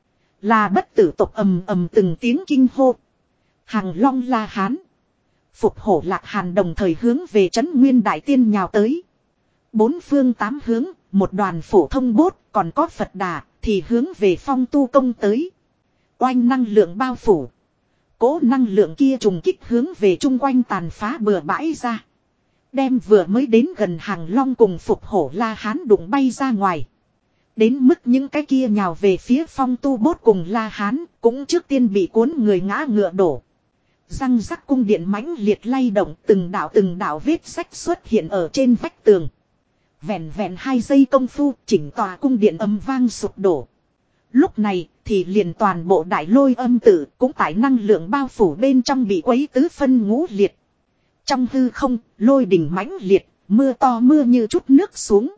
[SPEAKER 1] Là bất tử tộc ầm ầm từng tiếng kinh hô. Hàng Long La Hán, Phục Hổ Lạc Hàn đồng thời hướng về Chấn Nguyên Đại Tiên nhào tới. Bốn phương tám hướng, một đoàn phổ thông bốt, còn có Phật Đà, thì hướng về Phong Tu công tới. Oanh năng lượng bao phủ. Cố năng lượng kia trùng kích hướng về chung quanh tàn phá bừa bãi ra. Đem vừa mới đến gần Hàng Long cùng Phục Hổ La Hán đụng bay ra ngoài. Đến mức những cái kia nhào về phía Phong Tu bốt cùng La Hán, cũng trước tiên bị cuốn người ngã ngựa đổ. Răng rắc, cung điện mãnh liệt lay động, từng đạo từng đạo vết rách xuất hiện ở trên vách tường. Vẹn vẹn hai giây công phu, chỉnh tòa cung điện âm vang sụp đổ. Lúc này thì liền toàn bộ đại lôi âm tử cũng tại năng lượng bao phủ bên trong bị quấy tứ phân ngũ liệt. Trong hư không, lôi đỉnh mãnh liệt, mưa to mưa như chút nước xuống.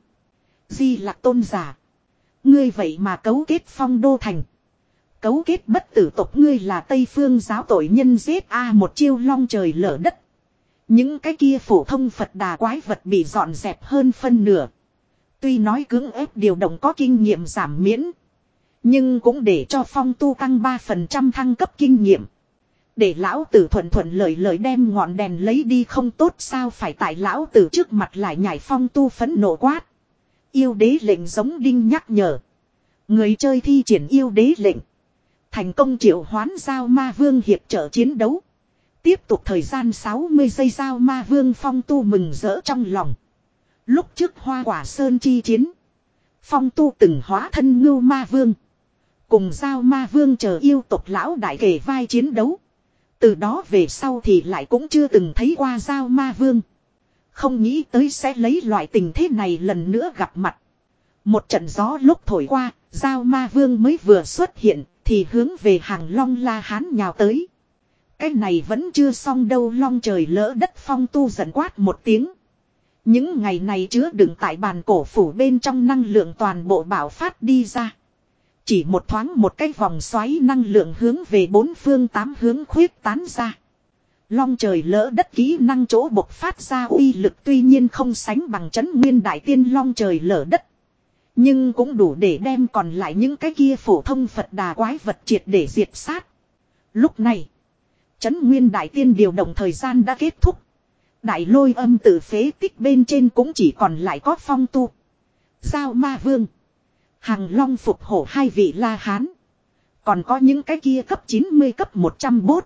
[SPEAKER 1] Di Lạc tôn giả, ngươi vậy mà cấu kết Phong Đô thành. Cấu kết bất tử tộc, ngươi là Tây Phương giáo tội nhân giết a một chiêu long trời lở đất. Những cái kia phổ thông Phật Đà quái vật bị dọn dẹp hơn phân nửa. Tuy nói cưỡng ép điều động có kinh nghiệm giảm miễn, nhưng cũng để cho Phong Tu tăng ba phần trăm thăng cấp kinh nghiệm. Để lão tử thuận thuận lợi lợi đem ngọn đèn lấy đi không tốt sao? Phải tại lão tử trước mặt lại nhảy. Phong Tu phẫn nộ quát. Yêu đế lệnh giống đinh nhắc nhở. Người chơi thi triển yêu đế lệnh. Thành công triệu hoán Giao Ma Vương hiệp trợ chiến đấu. Tiếp tục thời gian sáu mươi giây. Giao Ma Vương Phong Tu mừng rỡ trong lòng. Lúc trước Hoa Quả Sơn chi chiến, Phong Tu từng hóa thân Ngưu Ma Vương, cùng Giao Ma Vương chờ yêu tộc lão đại kề vai chiến đấu. Từ đó về sau thì lại cũng chưa từng thấy qua Giao Ma Vương. Không nghĩ tới sẽ lấy loại tình thế này lần nữa gặp mặt. Một trận gió lúc thổi qua, Giao Ma Vương mới vừa xuất hiện thì hướng về Hàng Long La Hán nhào tới. Cái này vẫn chưa xong đâu. Long trời lỡ đất. Phong Tu giận quát một tiếng. Những ngày này chứa đựng tại bàn cổ phủ bên trong năng lượng toàn bộ bạo phát đi ra. Chỉ một thoáng một cái vòng xoáy năng lượng hướng về bốn phương tám hướng khuyết tán ra. Long trời lỡ đất kỹ năng chỗ bộc phát ra uy lực tuy nhiên không sánh bằng Chấn Nguyên Đại Tiên long trời lỡ đất. Nhưng cũng đủ để đem còn lại những cái kia phổ thông Phật Đà quái vật triệt để diệt sát. Lúc này, Chấn Nguyên Đại Tiên điều động thời gian đã kết thúc. Đại lôi âm tử phế tích bên trên cũng chỉ còn lại có Phong Tu, Giao Ma Vương, Hàng Long Phục Hổ hai vị La Hán. Còn có những cái kia cấp chín mươi cấp một trăm bốt.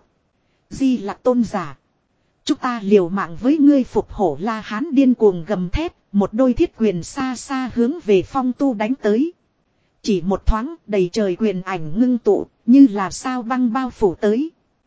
[SPEAKER 1] Di Lạc tôn giả, chúng ta liều mạng với ngươi. Phục Hổ La Hán điên cuồng gầm thét, một đôi thiết quyền xa xa hướng về Phong Tu đánh tới. Chỉ một thoáng đầy trời quyền ảnh ngưng tụ, như là sao băng bao phủ tới.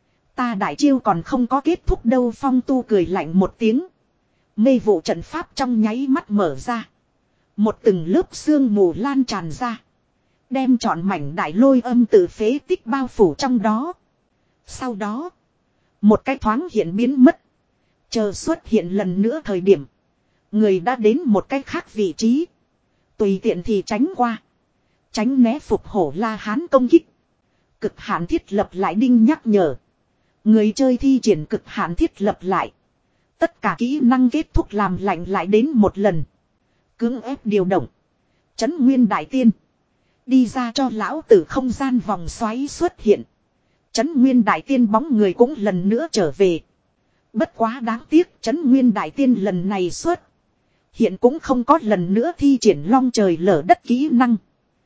[SPEAKER 1] Ta đại chiêu còn không có kết thúc đâu. Phong Tu cười lạnh một tiếng. Mê vụ trận pháp trong nháy mắt mở ra. Một từng lớp sương mù lan tràn ra. Đem trọn mảnh đại lôi âm tự phế tích bao phủ trong đó. Sau đó, một cái thoáng hiện biến mất. Chờ xuất hiện lần nữa thời điểm. Người đã đến một cách khác vị trí. Tùy tiện thì tránh qua. Tránh né phục hổ La Hán công kích. Cực hạn thiết lập lại đinh nhắc nhở. Người chơi thi triển cực hạn thiết lập lại. Tất cả kỹ năng kết thúc làm lạnh lại đến một lần. Cưỡng ép điều động. Trấn Nguyên Đại Tiên. Đi ra cho lão tử không gian vòng xoáy xuất hiện. Trấn Nguyên Đại Tiên bóng người cũng lần nữa trở về. Bất quá đáng tiếc Trấn Nguyên Đại Tiên lần này xuất. Hiện cũng không có lần nữa thi triển long trời lở đất kỹ năng.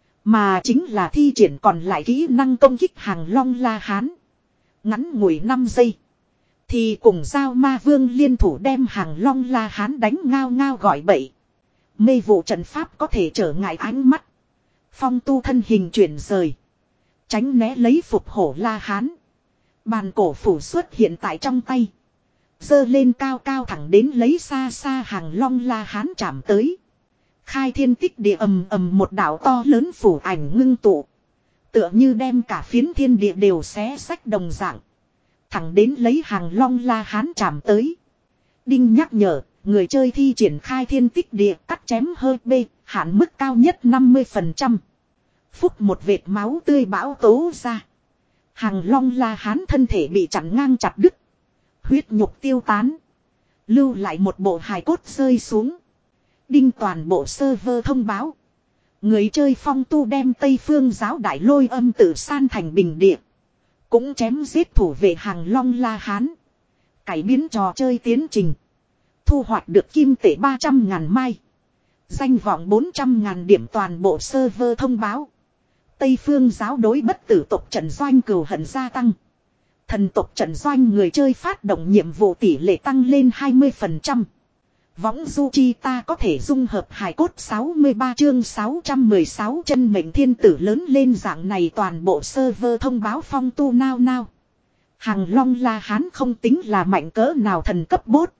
[SPEAKER 1] Mà chính là thi triển còn lại kỹ năng công kích hàng long La Hán. Ngắn ngủi năm giây. Thì cùng Giao Ma Vương liên thủ đem hàng long La Hán đánh ngao ngao gọi bậy. Mê vụ trận pháp có thể trở ngại ánh mắt. Phong tu thân hình chuyển rời. Tránh né lấy phục hổ La Hán. Bàn cổ phủ xuất hiện tại trong tay. Giơ lên cao cao thẳng đến lấy xa xa hàng long La Hán chạm tới. Khai thiên tích địa ầm ầm một đảo to lớn phủ ảnh ngưng tụ. Tựa như đem cả phiến thiên địa đều xé sách đồng dạng. Thẳng đến lấy hàng long La Hán chạm tới. Đinh nhắc nhở, người chơi thi triển khai thiên tích địa cắt chém hơi bê, hạn mức cao nhất năm mươi phần trăm. Phúc một vệt máu tươi bão tố ra. Hàng long La Hán thân thể bị chặn ngang chặt đứt. Huyết nhục tiêu tán. Lưu lại một bộ hài cốt rơi xuống. Đinh toàn bộ server thông báo. Người chơi Phong Tu đem Tây Phương giáo đại lôi âm tử san thành bình địa. Cũng chém giết thủ vệ hàng long La Hán. Cải biến trò chơi tiến trình. Thu hoạch được kim tệ ba trăm ngàn mai. Danh vọng bốn trăm ngàn điểm toàn bộ server thông báo. Tây Phương giáo đối bất tử tộc trận doanh cừu hận gia tăng. Thần tộc trận doanh người chơi phát động nhiệm vụ tỷ lệ tăng lên hai mươi phần trăm. Võng du chi ta có thể dung hợp hài cốt sáu mươi ba chương sáu trăm mười sáu chân mệnh thiên tử lớn lên dạng này toàn bộ server thông báo Phong Tu nao nao. Hàng long La Hán không tính là mạnh cỡ nào thần cấp bốt.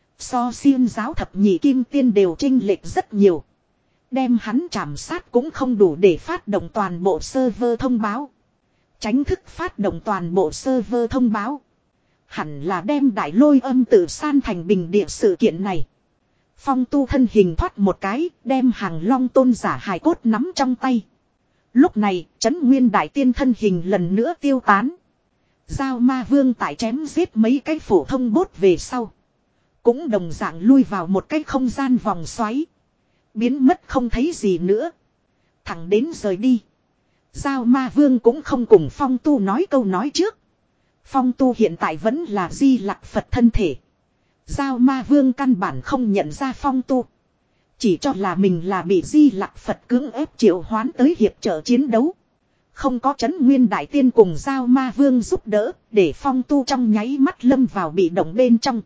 [SPEAKER 1] So xiên giáo thập nhị kim tiên đều chênh lệch rất nhiều. Đem hắn chạm sát cũng không đủ để phát động toàn bộ server thông báo. Tránh thức phát động toàn bộ server thông báo. Hẳn là đem đại lôi âm tử san thành bình địa sự kiện này. Phong Tu thân hình thoát một cái, đem hàng long tôn giả hài cốt nắm trong tay. Lúc này, Trấn Nguyên Đại Tiên thân hình lần nữa tiêu tán. Giao Ma Vương tại chém giết mấy cái phổ thông bốt về sau. Cũng đồng dạng lui vào một cái không gian vòng xoáy. Biến mất không thấy gì nữa. Thẳng đến rời đi. Giao Ma Vương cũng không cùng Phong Tu nói câu nói trước. Phong Tu hiện tại vẫn là Di Lặc Phật thân thể. Giao Ma Vương căn bản không nhận ra Phong Tu. Chỉ cho là mình là bị Di Lặc Phật cưỡng ép triệu hoán tới hiệp trợ chiến đấu. Không có Trấn Nguyên Đại Tiên cùng Giao Ma Vương giúp đỡ, để Phong Tu trong nháy mắt lâm vào bị động bên trong.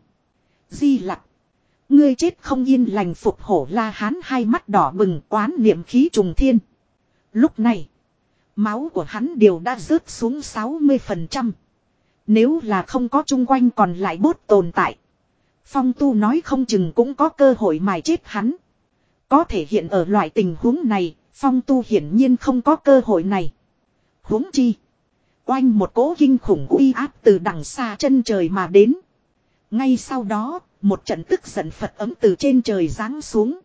[SPEAKER 1] Di Lặc, ngươi chết không yên lành phục hổ La Hán hai mắt đỏ bừng oán niệm khí trùng thiên. Lúc này, máu của hắn đều đã rớt xuống sáu mươi phần trăm. Nếu là không có chung quanh còn lại bốt tồn tại. Phong Tu nói không chừng cũng có cơ hội mài chết hắn. Có thể hiện ở loại tình huống này, Phong Tu hiển nhiên không có cơ hội này. Huống chi. Oanh một cỗ kinh khủng uy áp từ đằng xa chân trời mà đến. Ngay sau đó, một trận tức giận Phật ấm từ trên trời giáng xuống.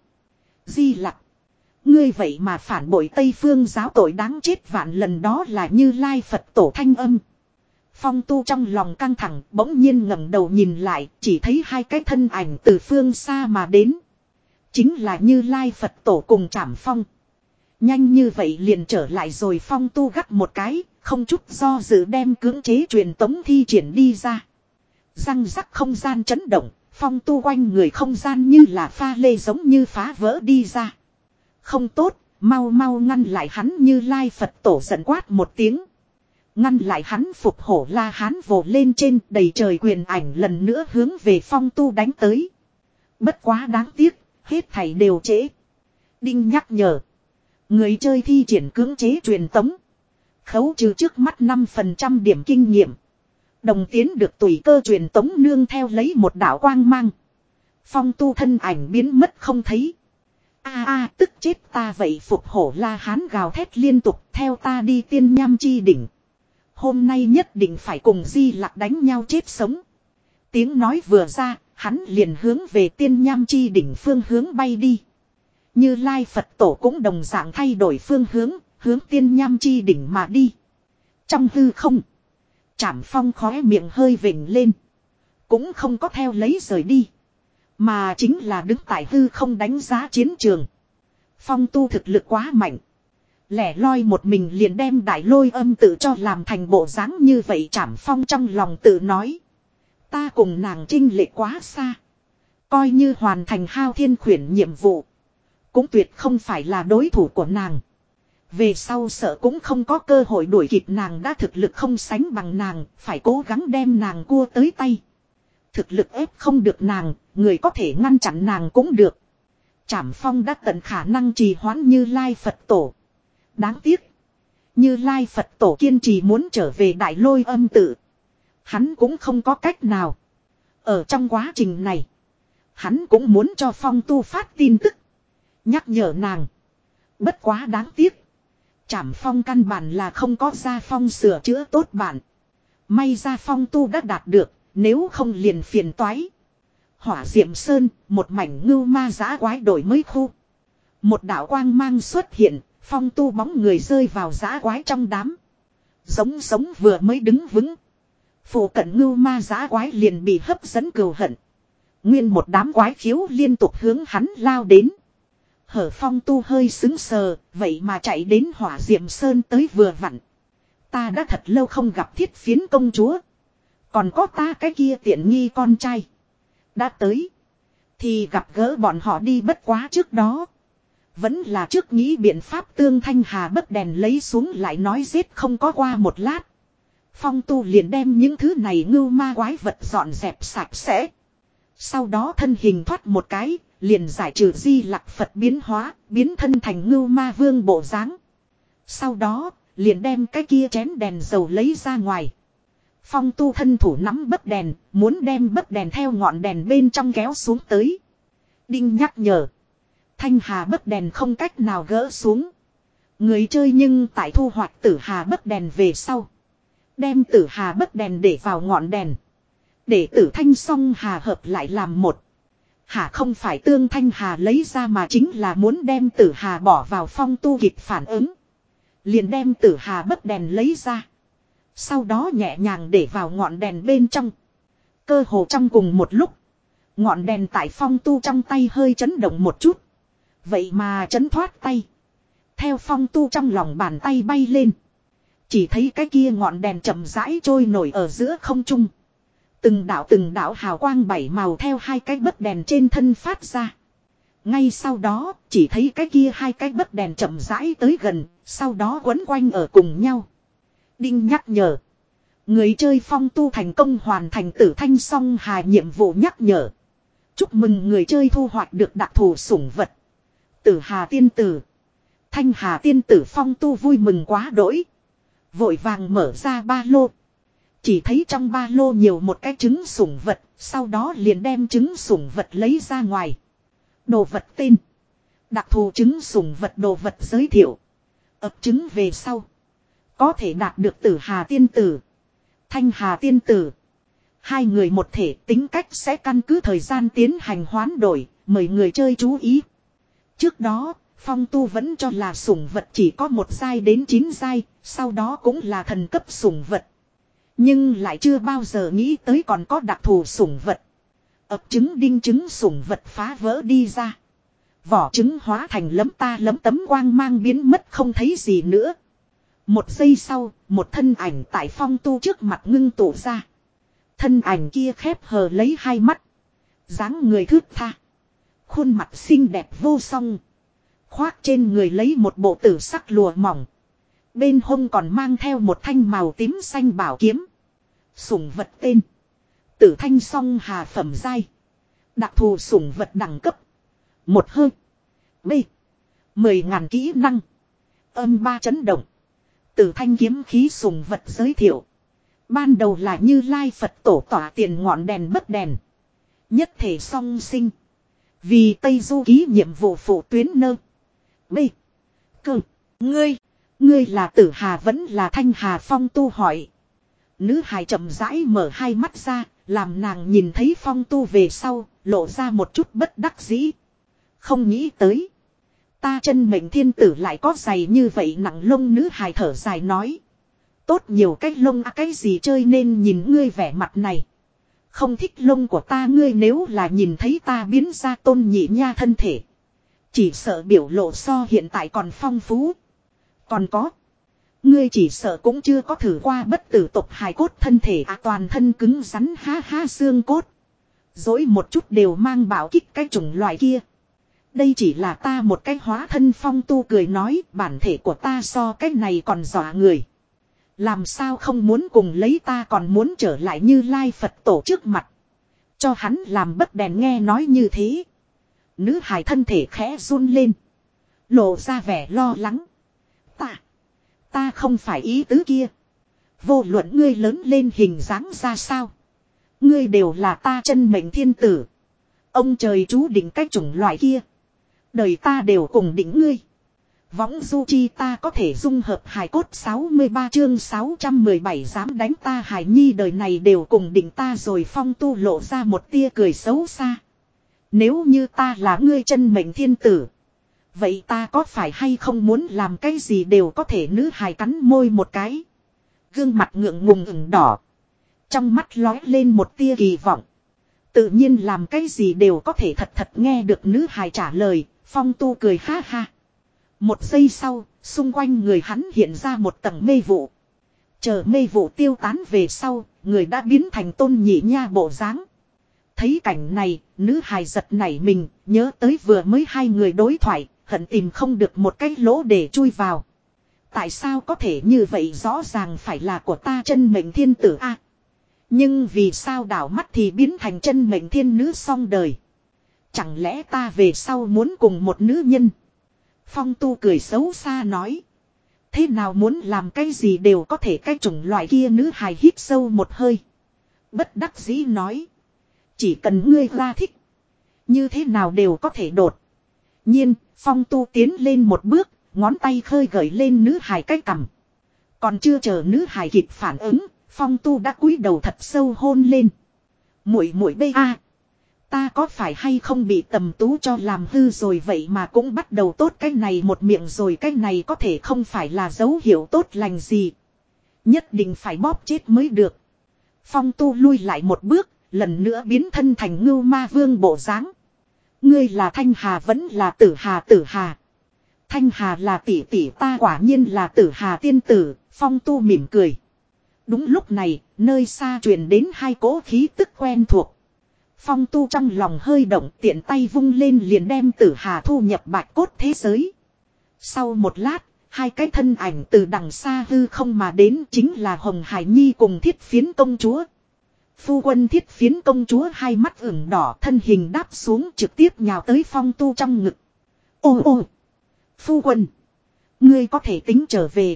[SPEAKER 1] Di Lặc, ngươi vậy mà phản bội Tây Phương giáo tội đáng chết vạn lần đó là Như Lai Phật tổ thanh âm. Phong Tu trong lòng căng thẳng bỗng nhiên ngẩng đầu nhìn lại, chỉ thấy hai cái thân ảnh từ phương xa mà đến. Chính là Như Lai Phật tổ cùng Trảm Phong. Nhanh như vậy liền trở lại rồi. Phong Tu gắt một cái, không chút do dự đem cưỡng chế truyền tống thi triển đi ra. Răng rắc không gian chấn động, Phong Tu quanh người không gian như là pha lê giống như phá vỡ đi ra. Không tốt, mau mau ngăn lại hắn. Như Lai Phật tổ giận quát một tiếng. Ngăn lại hắn phục hổ La Hán vồ lên trên đầy trời quyền ảnh lần nữa hướng về Phong Tu đánh tới. Bất quá đáng tiếc, hết thảy đều trễ. Đinh nhắc nhở. Người chơi thi triển cưỡng chế truyền tống. Khấu trừ trước mắt năm phần trăm điểm kinh nghiệm. Đồng tiến được tùy cơ truyền tống nương theo lấy một đạo quang mang. Phong Tu thân ảnh biến mất không thấy. A a tức chết ta vậy. Phục hổ La Hán gào thét liên tục theo ta đi tiên nham chi đỉnh. Hôm nay nhất định phải cùng Di Lặc đánh nhau chết sống. Tiếng nói vừa ra, hắn liền hướng về tiên nham chi đỉnh phương hướng bay đi. Như Lai Phật tổ cũng đồng dạng thay đổi phương hướng, hướng tiên nham chi đỉnh mà đi. Trong hư không, Trảm Phong khóe miệng hơi vểnh lên. Cũng không có theo lấy rời đi. Mà chính là đứng tại hư không đánh giá chiến trường. Phong tu thực lực quá mạnh. Lẻ loi một mình liền đem đại lôi âm tự cho làm thành bộ dáng như vậy. Trảm Phong trong lòng tự nói. Ta cùng nàng chênh lệch quá xa. Coi như hoàn thành hao thiên khuyển nhiệm vụ. Cũng tuyệt không phải là đối thủ của nàng. Về sau sợ cũng không có cơ hội đuổi kịp nàng, đã thực lực không sánh bằng nàng. Phải cố gắng đem nàng cua tới tay. Thực lực ép không được nàng, người có thể ngăn chặn nàng cũng được. Trảm Phong đã tận khả năng trì hoãn Như Lai Phật tổ. Đáng tiếc. Như Lai Phật tổ kiên trì muốn trở về đại lôi âm tự. Hắn cũng không có cách nào. Ở trong quá trình này. Hắn cũng muốn cho Phong tu phát tin tức. Nhắc nhở nàng. Bất quá đáng tiếc. Trảm Phong căn bản là không có gia Phong sửa chữa tốt bản. May ra Phong tu đã đạt được. Nếu không liền phiền toái. Hỏa Diệm Sơn, một mảnh ngưu ma giã quái đổi mới khu. Một đạo quang mang xuất hiện, Phong tu bóng người rơi vào giã quái trong đám. Giống giống vừa mới đứng vững. Phụ cận ngưu ma giã quái liền bị hấp dẫn cừu hận. Nguyên một đám quái khiếu liên tục hướng hắn lao đến. Hở Phong tu hơi xứng sờ, vậy mà chạy đến Hỏa Diệm Sơn tới vừa vặn. Ta đã thật lâu không gặp Thiết Phiến công chúa. Còn có ta cái kia tiện nghi con trai. Đã tới. Thì gặp gỡ bọn họ đi, bất quá trước đó. Vẫn là trước nghĩ biện pháp tương Thanh Hà bấc đèn lấy xuống lại nói giết không có qua một lát. Phong tu liền đem những thứ này ngưu ma quái vật dọn dẹp sạch sẽ. Sau đó thân hình thoát một cái, liền giải trừ Di Lặc Phật biến hóa, biến thân thành ngưu ma vương bộ dáng. Sau đó, liền đem cái kia chén đèn dầu lấy ra ngoài. Phong tu thân thủ nắm bấc đèn, muốn đem bấc đèn theo ngọn đèn bên trong kéo xuống tới. Đinh nhắc nhở. Thanh hà bấc đèn không cách nào gỡ xuống. Người chơi nhưng tại thu hoạch tử hà bấc đèn về sau. Đem tử hà bấc đèn để vào ngọn đèn. Để tử thanh song hà hợp lại làm một. Hà không phải tương thanh hà lấy ra mà chính là muốn đem tử hà bỏ vào. Phong tu kịp phản ứng. Liền đem tử hà bấc đèn lấy ra. Sau đó nhẹ nhàng để vào ngọn đèn bên trong. Cơ hồ trong cùng một lúc. Ngọn đèn tại Phong tu trong tay hơi chấn động một chút. Vậy mà chấn thoát tay. Theo Phong tu trong lòng bàn tay bay lên. Chỉ thấy cái kia ngọn đèn chậm rãi trôi nổi ở giữa không trung. Từng đạo từng đạo hào quang bảy màu theo hai cái bấc đèn trên thân phát ra. Ngay sau đó chỉ thấy cái kia hai cái bấc đèn chậm rãi tới gần. Sau đó quấn quanh ở cùng nhau. Đinh nhắc nhở. Người chơi Phong tu thành công hoàn thành tử thanh song hà nhiệm vụ nhắc nhở. Chúc mừng người chơi thu hoạch được đặc thù sủng vật. Tử hà tiên tử. Thanh hà tiên tử. Phong tu vui mừng quá đỗi. Vội vàng mở ra ba lô. Chỉ thấy trong ba lô nhiều một cái trứng sủng vật. Sau đó liền đem trứng sủng vật lấy ra ngoài. Đồ vật tên. Đặc thù trứng sủng vật. Đồ vật giới thiệu. Ập trứng về sau. Có thể đạt được tử hà tiên tử. Thanh hà tiên tử. Hai người một thể, tính cách sẽ căn cứ thời gian tiến hành hoán đổi. Mời người chơi chú ý. Trước đó, Phong tu vẫn cho là sủng vật chỉ có một giai đến chín giai. Sau đó cũng là thần cấp sủng vật. Nhưng lại chưa bao giờ nghĩ tới còn có đặc thù sủng vật. Ập trứng đinh trứng sủng vật phá vỡ đi ra. Vỏ trứng hóa thành lấm ta lấm tấm quang mang biến mất không thấy gì nữa. Một giây sau, một thân ảnh tại Phong tu trước mặt ngưng tụ ra. Thân ảnh kia khép hờ lấy hai mắt. Dáng người thướt tha. Khuôn mặt xinh đẹp vô song. Khoác trên người lấy một bộ tử sắc lụa mỏng. Bên hông còn mang theo một thanh màu tím xanh bảo kiếm. Sủng vật tên. Tử thanh song hà phẩm giai. Đặc thù sủng vật đẳng cấp. Một hơi. B. Mười ngàn kỹ năng. Âm ba chấn động. Tử thanh kiếm khí sủng vật giới thiệu. Ban đầu là Như Lai Phật tổ tỏa tiền ngọn đèn bất đèn. Nhất thể song sinh. Vì Tây Du ký nhiệm vụ phụ tuyến nơ. B. Cơ. Ngươi. Ngươi là tử hà vẫn là thanh hà? Phong tu hỏi. Nữ hài chậm rãi mở hai mắt ra. Làm nàng nhìn thấy Phong Tu về sau, lộ ra một chút bất đắc dĩ. Không nghĩ tới. Ta chân mệnh thiên tử lại có giày như vậy nặng lông nữ hài thở dài nói. Tốt nhiều cái lông à cái gì chơi nên nhìn ngươi vẻ mặt này. Không thích lông của ta ngươi nếu là nhìn thấy ta biến ra tôn nhị nha thân thể. Chỉ sợ biểu lộ so hiện tại còn phong phú. Còn có. Ngươi chỉ sợ cũng chưa có thử qua bất tử tộc hài cốt thân thể à toàn thân cứng rắn ha ha xương cốt. Dối một chút đều mang bảo kích cái chủng loại kia. Đây chỉ là ta một cái hóa thân Phong Tu cười nói bản thể của ta so cái này còn dọa người. Làm sao không muốn cùng lấy ta còn muốn trở lại Như Lai Phật tổ trước mặt. Cho hắn làm bất đèn nghe nói như thế. Nữ hài thân thể khẽ run lên. Lộ ra vẻ lo lắng. Ta. Ta không phải ý tứ kia. Vô luận ngươi lớn lên hình dáng ra sao. Ngươi đều là ta chân mệnh thiên tử. Ông trời chú định cái chủng loại kia. Đời ta đều cùng định ngươi. Võng du chi ta có thể dung hợp hài cốt sáu mươi ba chương sáu trăm mười bảy dám đánh ta hài nhi đời này đều cùng định ta rồi Phong Tu lộ ra một tia cười xấu xa. Nếu như ta là ngươi chân mệnh thiên tử. Vậy ta có phải hay không muốn làm cái gì đều có thể nữ hài cắn môi một cái. Gương mặt ngượng ngùng ửng đỏ. Trong mắt lóe lên một tia kỳ vọng. Tự nhiên làm cái gì đều có thể thật thật nghe được nữ hài trả lời. Phong Tu cười ha ha. Một giây sau, xung quanh người hắn hiện ra một tầng mê vụ. Chờ mê vụ tiêu tán về sau, người đã biến thành tôn nhị nha bộ dáng. Thấy cảnh này, nữ hài giật nảy mình, nhớ tới vừa mới hai người đối thoại, hận tìm không được một cái lỗ để chui vào. Tại sao có thể như vậy rõ ràng phải là của ta chân mệnh thiên tử a? Nhưng vì sao đảo mắt thì biến thành chân mệnh thiên nữ song đời? Chẳng lẽ ta về sau muốn cùng một nữ nhân? Phong Tu cười xấu xa nói. Thế nào muốn làm cái gì đều có thể cái chủng loại kia nữ hài hít sâu một hơi. Bất đắc dĩ nói. Chỉ cần ngươi ra thích. Như thế nào đều có thể đột. Nhiên, Phong Tu tiến lên một bước, ngón tay khơi gợi lên nữ hài cái cằm. Còn chưa chờ nữ hài kịp phản ứng, Phong Tu đã cúi đầu thật sâu hôn lên. Muội muội bê a. Ta có phải hay không bị tầm tú cho làm hư rồi vậy mà cũng bắt đầu tốt cái này một miệng rồi cái này có thể không phải là dấu hiệu tốt lành gì. Nhất định phải bóp chết mới được. Phong Tu lui lại một bước, lần nữa biến thân thành Ngưu Ma Vương bộ dáng. Ngươi là Thanh Hà vẫn là Tử Hà Tử Hà. Thanh Hà là tỷ tỷ ta quả nhiên là Tử Hà tiên tử, Phong Tu mỉm cười. Đúng lúc này, nơi xa truyền đến hai cỗ khí tức quen thuộc. Phong Tu trong lòng hơi động tiện tay vung lên liền đem Tử Hà thu nhập bạch cốt thế giới. Sau một lát, hai cái thân ảnh từ đằng xa hư không mà đến chính là Hồng Hải Nhi cùng Thiết Phiến công chúa. Phu quân Thiết Phiến công chúa hai mắt ửng đỏ thân hình đáp xuống trực tiếp nhào tới Phong Tu trong ngực. Ô ô! Phu quân! Ngươi có thể tính trở về.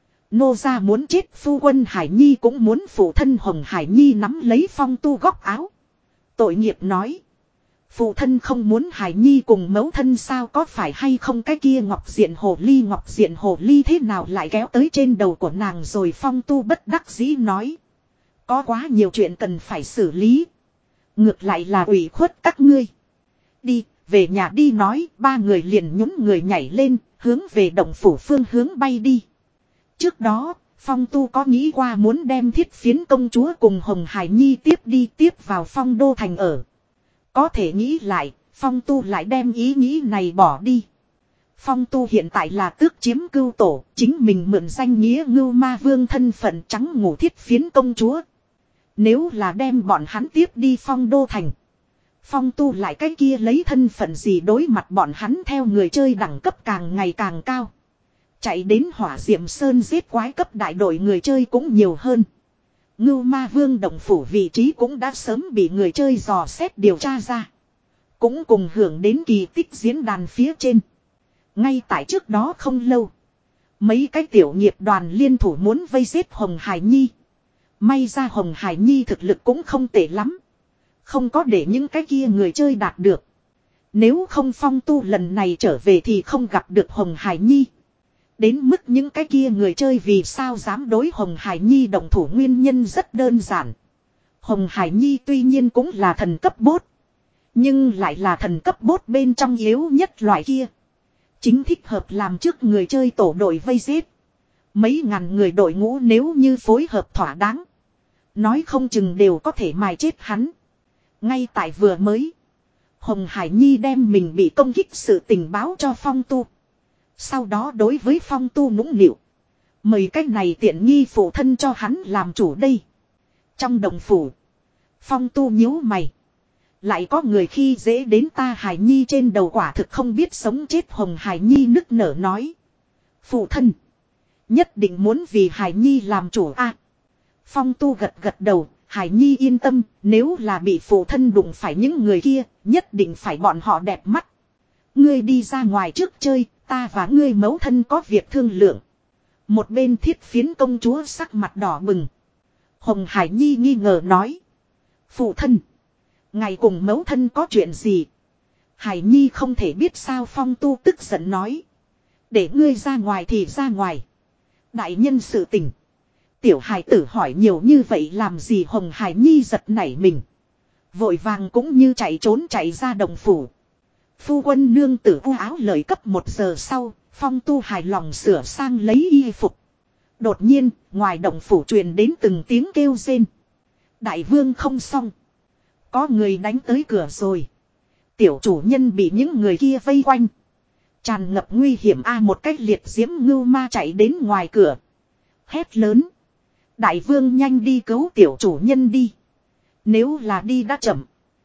[SPEAKER 1] Nô gia muốn chết phu quân Hải Nhi cũng muốn phụ thân Hồng Hải Nhi nắm lấy Phong Tu góc áo. Tội nghiệp nói. Phụ thân không muốn Hải Nhi cùng mẫu thân sao có phải hay không cái kia ngọc diện hồ ly ngọc diện hồ ly thế nào lại kéo tới trên đầu của nàng rồi Phong Tu bất đắc dĩ nói. Có quá nhiều chuyện cần phải xử lý. Ngược lại là ủy khuất các ngươi. Đi, về nhà đi nói ba người liền nhún người nhảy lên, hướng về động phủ phương hướng bay đi. Trước đó, Phong Tu có nghĩ qua muốn đem Thiết Phiến công chúa cùng Hồng Hải Nhi tiếp đi tiếp vào Phong Đô Thành ở. Có thể nghĩ lại, Phong Tu lại đem ý nghĩ này bỏ đi. Phong Tu hiện tại là tước chiếm cưu tổ, chính mình mượn danh nghĩa Ngưu Ma Vương thân phận trắng ngủ Thiết Phiến công chúa. Nếu là đem bọn hắn tiếp đi Phong Đô Thành. Phong Tu lại cái kia lấy thân phận gì đối mặt bọn hắn theo người chơi đẳng cấp càng ngày càng cao. Chạy đến Hỏa Diệm Sơn giết quái cấp đại đội người chơi cũng nhiều hơn. Ngưu Ma Vương động phủ vị trí cũng đã sớm bị người chơi dò xét điều tra ra. Cũng cùng hưởng đến kỳ tích diễn đàn phía trên. Ngay tại trước đó không lâu. Mấy cái tiểu nghiệp đoàn liên thủ muốn vây giết Hồng Hải Nhi. May ra Hồng Hải Nhi thực lực cũng không tệ lắm. Không có để những cái kia người chơi đạt được. Nếu không Phong Tu lần này trở về thì không gặp được Hồng Hải Nhi. Đến mức những cái kia người chơi vì sao dám đối Hồng Hải Nhi động thủ nguyên nhân rất đơn giản. Hồng Hải Nhi tuy nhiên cũng là thần cấp bốt. Nhưng lại là thần cấp bốt bên trong yếu nhất loại kia. Chính thích hợp làm trước người chơi tổ đội vây giết. Mấy ngàn người đội ngũ nếu như phối hợp thỏa đáng. Nói không chừng đều có thể mài chết hắn. Ngay tại vừa mới. Hồng Hải Nhi đem mình bị công kích sự tình báo cho Phong Tu. Sau đó đối với Phong Tu nũng nịu. Mời cách này tiện nghi phụ thân cho hắn làm chủ đây. Trong đồng phủ. Phong Tu nhíu mày. Lại có người khi dễ đến ta Hải Nhi trên đầu quả thực không biết sống chết. Hồng Hải Nhi nức nở nói. Phụ thân. Nhất định muốn vì Hải Nhi làm chủ a. Phong Tu gật gật đầu. Hải Nhi yên tâm. Nếu là bị phụ thân đụng phải những người kia. Nhất định phải bọn họ đẹp mắt. Ngươi đi ra ngoài trước chơi. Ta và ngươi mẫu thân có việc thương lượng. Một bên Thiết Phiến công chúa sắc mặt đỏ bừng. Hồng Hải Nhi nghi ngờ nói. Phụ thân. Ngài cùng mẫu thân có chuyện gì? Hải Nhi không thể biết sao. Phong Tu tức giận nói. Để ngươi ra ngoài thì ra ngoài. Đại nhân sự tình. Tiểu Hải tử hỏi nhiều như vậy làm gì? Hồng Hải Nhi giật nảy mình. Vội vàng cũng như chạy trốn chạy ra đồng phủ. Phu quân nương tử u áo lời cấp một giờ sau. Phong Tu hài lòng sửa sang lấy y phục. Đột nhiên ngoài đồng phủ truyền đến từng tiếng kêu rên. Đại vương không xong. Có người đánh tới cửa rồi. Tiểu chủ nhân bị những người kia vây quanh. Tràn ngập nguy hiểm a. Một cách liệt diễm ngưu ma chạy đến ngoài cửa. Hét lớn. Đại vương nhanh đi cứu tiểu chủ nhân đi. Nếu là đi đã chậm.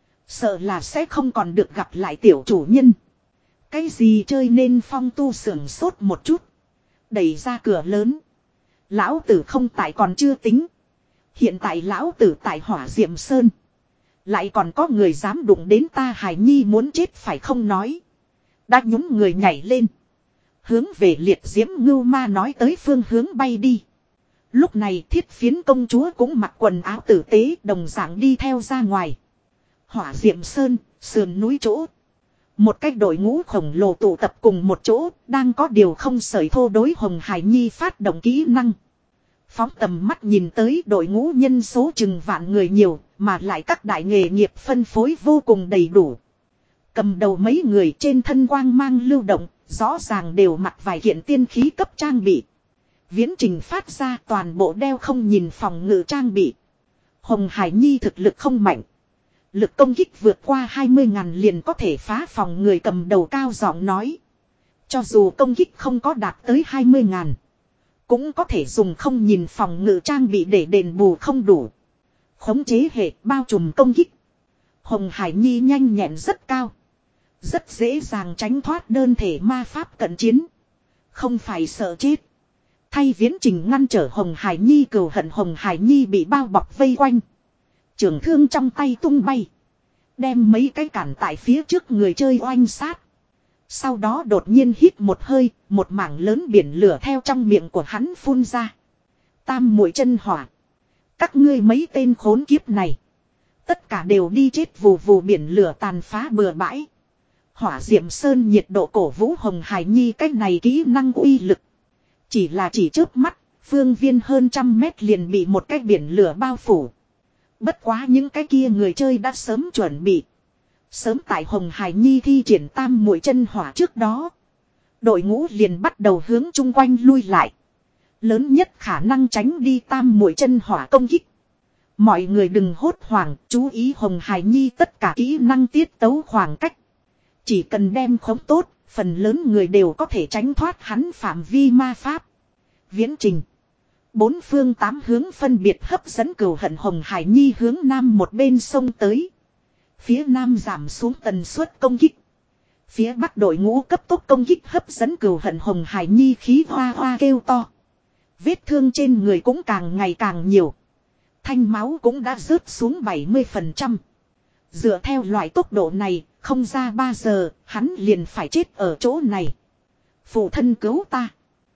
[SPEAKER 1] Sợ là sẽ không còn được gặp lại tiểu chủ nhân. Cái gì chơi nên? Phong Tu sưởng sốt một chút. Đẩy ra cửa lớn. Lão tử không tại còn chưa tính. Hiện tại lão tử tại Hỏa Diệm Sơn. Lại còn có người dám đụng đến ta Hải Nhi muốn chết phải không nói. Đã nhún người nhảy lên. Hướng về liệt diễm ngưu ma nói tới phương hướng bay đi. Lúc này Thiết Phiến công chúa cũng mặc quần áo tử tế đồng dạng đi theo ra ngoài. Hỏa Diệm Sơn, sườn núi chỗ. Một cách đội ngũ khổng lồ tụ tập cùng một chỗ, đang có điều không sởi thô đối Hồng Hải Nhi phát động kỹ năng. Phóng tầm mắt nhìn tới đội ngũ nhân số chừng vạn người nhiều, mà lại các đại nghề nghiệp phân phối vô cùng đầy đủ. Cầm đầu mấy người trên thân quang mang lưu động, rõ ràng đều mặc vài kiện tiên khí cấp trang bị. Viễn trình phát ra toàn bộ đeo không nhìn phòng ngự trang bị. Hồng Hải Nhi thực lực không mạnh. Lực công kích vượt qua hai mươi ngàn liền có thể phá phòng. Người cầm đầu cao giọng nói. Cho dù công kích không có đạt tới hai mươi ngàn. Cũng có thể dùng không nhìn phòng ngự trang bị để đền bù không đủ. Khống chế hệ bao trùm công kích. Hồng Hải Nhi nhanh nhẹn rất cao. Rất dễ dàng tránh thoát đơn thể ma pháp cận chiến. Không phải sợ chết. Thay viễn trình ngăn trở Hồng Hải Nhi cừu hận. Hồng Hải Nhi bị bao bọc vây quanh. Trường thương trong tay tung bay. Đem mấy cái cản tại phía trước người chơi oanh sát. Sau đó đột nhiên hít một hơi. Một mảng lớn biển lửa theo trong miệng của hắn phun ra. Tam muội chân hỏa. Các ngươi mấy tên khốn kiếp này. Tất cả đều đi chết vù vù. Biển lửa tàn phá bừa bãi. Hỏa Diệm Sơn nhiệt độ cổ vũ Hồng Hải Nhi cách này kỹ năng uy lực. Chỉ là chỉ chớp mắt. Phương viên hơn trăm mét liền bị một cái biển lửa bao phủ. Bất quá những cái kia người chơi đã sớm chuẩn bị. Sớm tại Hồng Hải Nhi thi triển tam muội chân hỏa trước đó. Đội ngũ liền bắt đầu hướng chung quanh lui lại. Lớn nhất khả năng tránh đi tam muội chân hỏa công kích. Mọi người đừng hốt hoảng, chú ý Hồng Hải Nhi tất cả kỹ năng tiết tấu khoảng cách. Chỉ cần đem khống tốt, phần lớn người đều có thể tránh thoát hắn phạm vi ma pháp. Viễn trình. Bốn phương tám hướng phân biệt hấp dẫn cừu hận. Hồng Hải Nhi hướng nam một bên sông tới. Phía nam giảm xuống tần suất công kích. Phía bắc đội ngũ cấp tốc công kích hấp dẫn cừu hận. Hồng Hải Nhi khí hoa hoa kêu to. Vết thương trên người cũng càng ngày càng nhiều. Thanh máu cũng đã rớt xuống bảy mươi phần trăm. Dựa theo loại tốc độ này, không ra ba giờ, hắn liền phải chết ở chỗ này. Phụ thân cứu ta.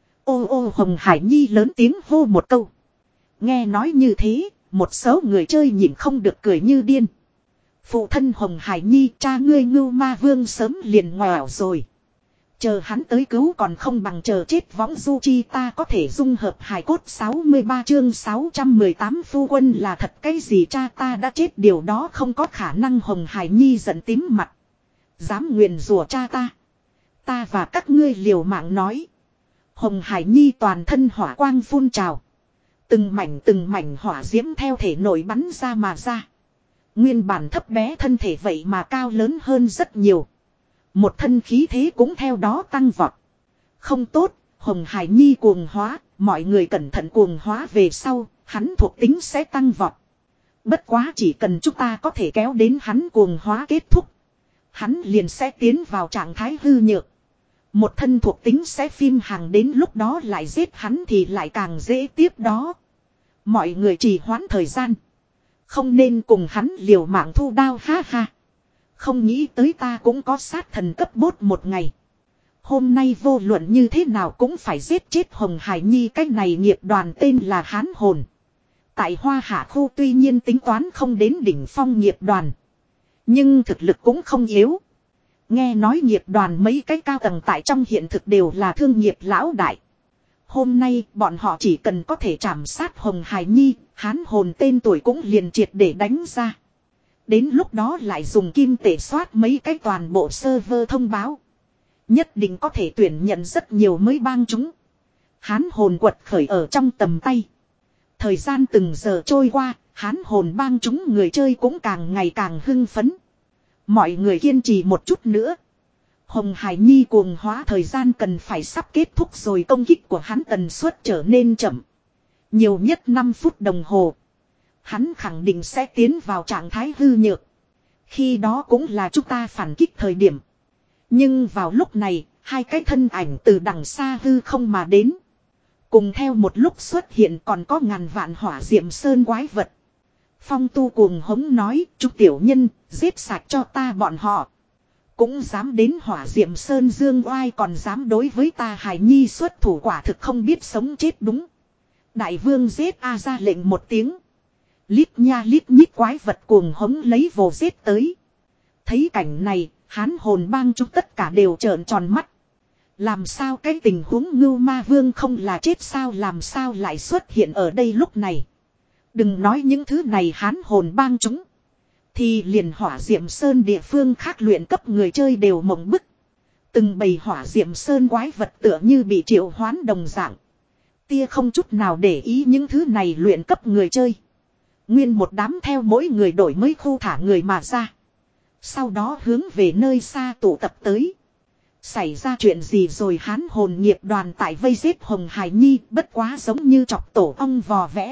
[SPEAKER 1] Ô ô Hồng Hải Nhi lớn tiếng hô một câu. Nghe nói như thế, một số người chơi nhìn không được cười như điên. Phụ thân Hồng Hải Nhi, cha ngươi Ngưu Ma Vương sớm liền ngoẻo rồi. Chờ hắn tới cứu còn không bằng chờ chết võng du chi ta có thể dung hợp hài cốt sáu mươi ba chương sáu trăm mười tám phu quân là thật cái gì cha ta đã chết điều đó không có khả năng. Hồng Hải Nhi giận tím mặt. Dám nguyền rủa cha ta. Ta và các ngươi liều mạng nói. Hồng Hải Nhi toàn thân hỏa quang phun trào. Từng mảnh từng mảnh hỏa diễm theo thể nổi bắn ra mà ra. Nguyên bản thấp bé thân thể vậy mà cao lớn hơn rất nhiều. Một thân khí thế cũng theo đó tăng vọt. Không tốt, Hồng Hải Nhi cuồng hóa, mọi người cẩn thận cuồng hóa về sau, hắn thuộc tính sẽ tăng vọt. Bất quá chỉ cần chúng ta có thể kéo đến hắn cuồng hóa kết thúc. Hắn liền sẽ tiến vào trạng thái hư nhược. Một thân thuộc tính sẽ phim hàng đến lúc đó lại giết hắn thì lại càng dễ tiếp đó. Mọi người trì hoãn thời gian. Không nên cùng hắn liều mạng thu đao ha ha. Không nghĩ tới ta cũng có sát thần cấp bốt một ngày. Hôm nay vô luận như thế nào cũng phải giết chết Hồng Hải Nhi. Cái này nghiệp đoàn tên là Hán Hồn. Tại Hoa Hạ khu tuy nhiên tính toán không đến đỉnh phong nghiệp đoàn. Nhưng thực lực cũng không yếu. Nghe nói nghiệp đoàn mấy cái cao tầng tại trong hiện thực đều là thương nghiệp lão đại. Hôm nay bọn họ chỉ cần có thể trảm sát Hồng Hải Nhi, Hán Hồn tên tuổi cũng liền triệt để đánh ra. Đến lúc đó lại dùng kim tệ soát mấy cái toàn bộ server thông báo. Nhất định có thể tuyển nhận rất nhiều mới bang chúng. Hán Hồn quật khởi ở trong tầm tay. Thời gian từng giờ trôi qua, Hán Hồn bang chúng người chơi cũng càng ngày càng hưng phấn. Mọi người kiên trì một chút nữa. Hồng Hải Nhi cuồng hóa thời gian cần phải sắp kết thúc rồi, công kích của hắn tần suất trở nên chậm. Nhiều nhất năm phút đồng hồ. Hắn khẳng định sẽ tiến vào trạng thái hư nhược. Khi đó cũng là chúng ta phản kích thời điểm. Nhưng vào lúc này, hai cái thân ảnh từ đằng xa hư không mà đến. Cùng theo một lúc xuất hiện còn có ngàn vạn hỏa diệm sơn quái vật. Phong Tu cuồng hống nói, Trúc tiểu nhân, giết sạch cho ta bọn họ. Cũng dám đến hỏa diệm sơn dương oai, còn dám đối với ta Hải Nhi xuất thủ, quả thực không biết sống chết đúng. Đại vương giết a ra lệnh một tiếng. Lít nha lít nhít quái vật cuồng hống lấy vồ giết tới. Thấy cảnh này, Hán Hồn bang chúng tất cả đều trợn tròn mắt. Làm sao cái tình huống Ngưu Ma Vương không là chết sao, làm sao lại xuất hiện ở đây lúc này. Đừng nói những thứ này Hán Hồn bang chúng. Thì liền hỏa diệm sơn địa phương khác luyện cấp người chơi đều mộng bức. Từng bầy hỏa diệm sơn quái vật tựa như bị triệu hoán đồng dạng. Tia không chút nào để ý những thứ này luyện cấp người chơi. Nguyên một đám theo mỗi người đổi mới khu thả người mà ra. Sau đó hướng về nơi xa tụ tập tới. Xảy ra chuyện gì rồi? Hán Hồn nghiệp đoàn tại vây giết Hồng Hải Nhi, bất quá giống như chọc tổ ong vò vẽ.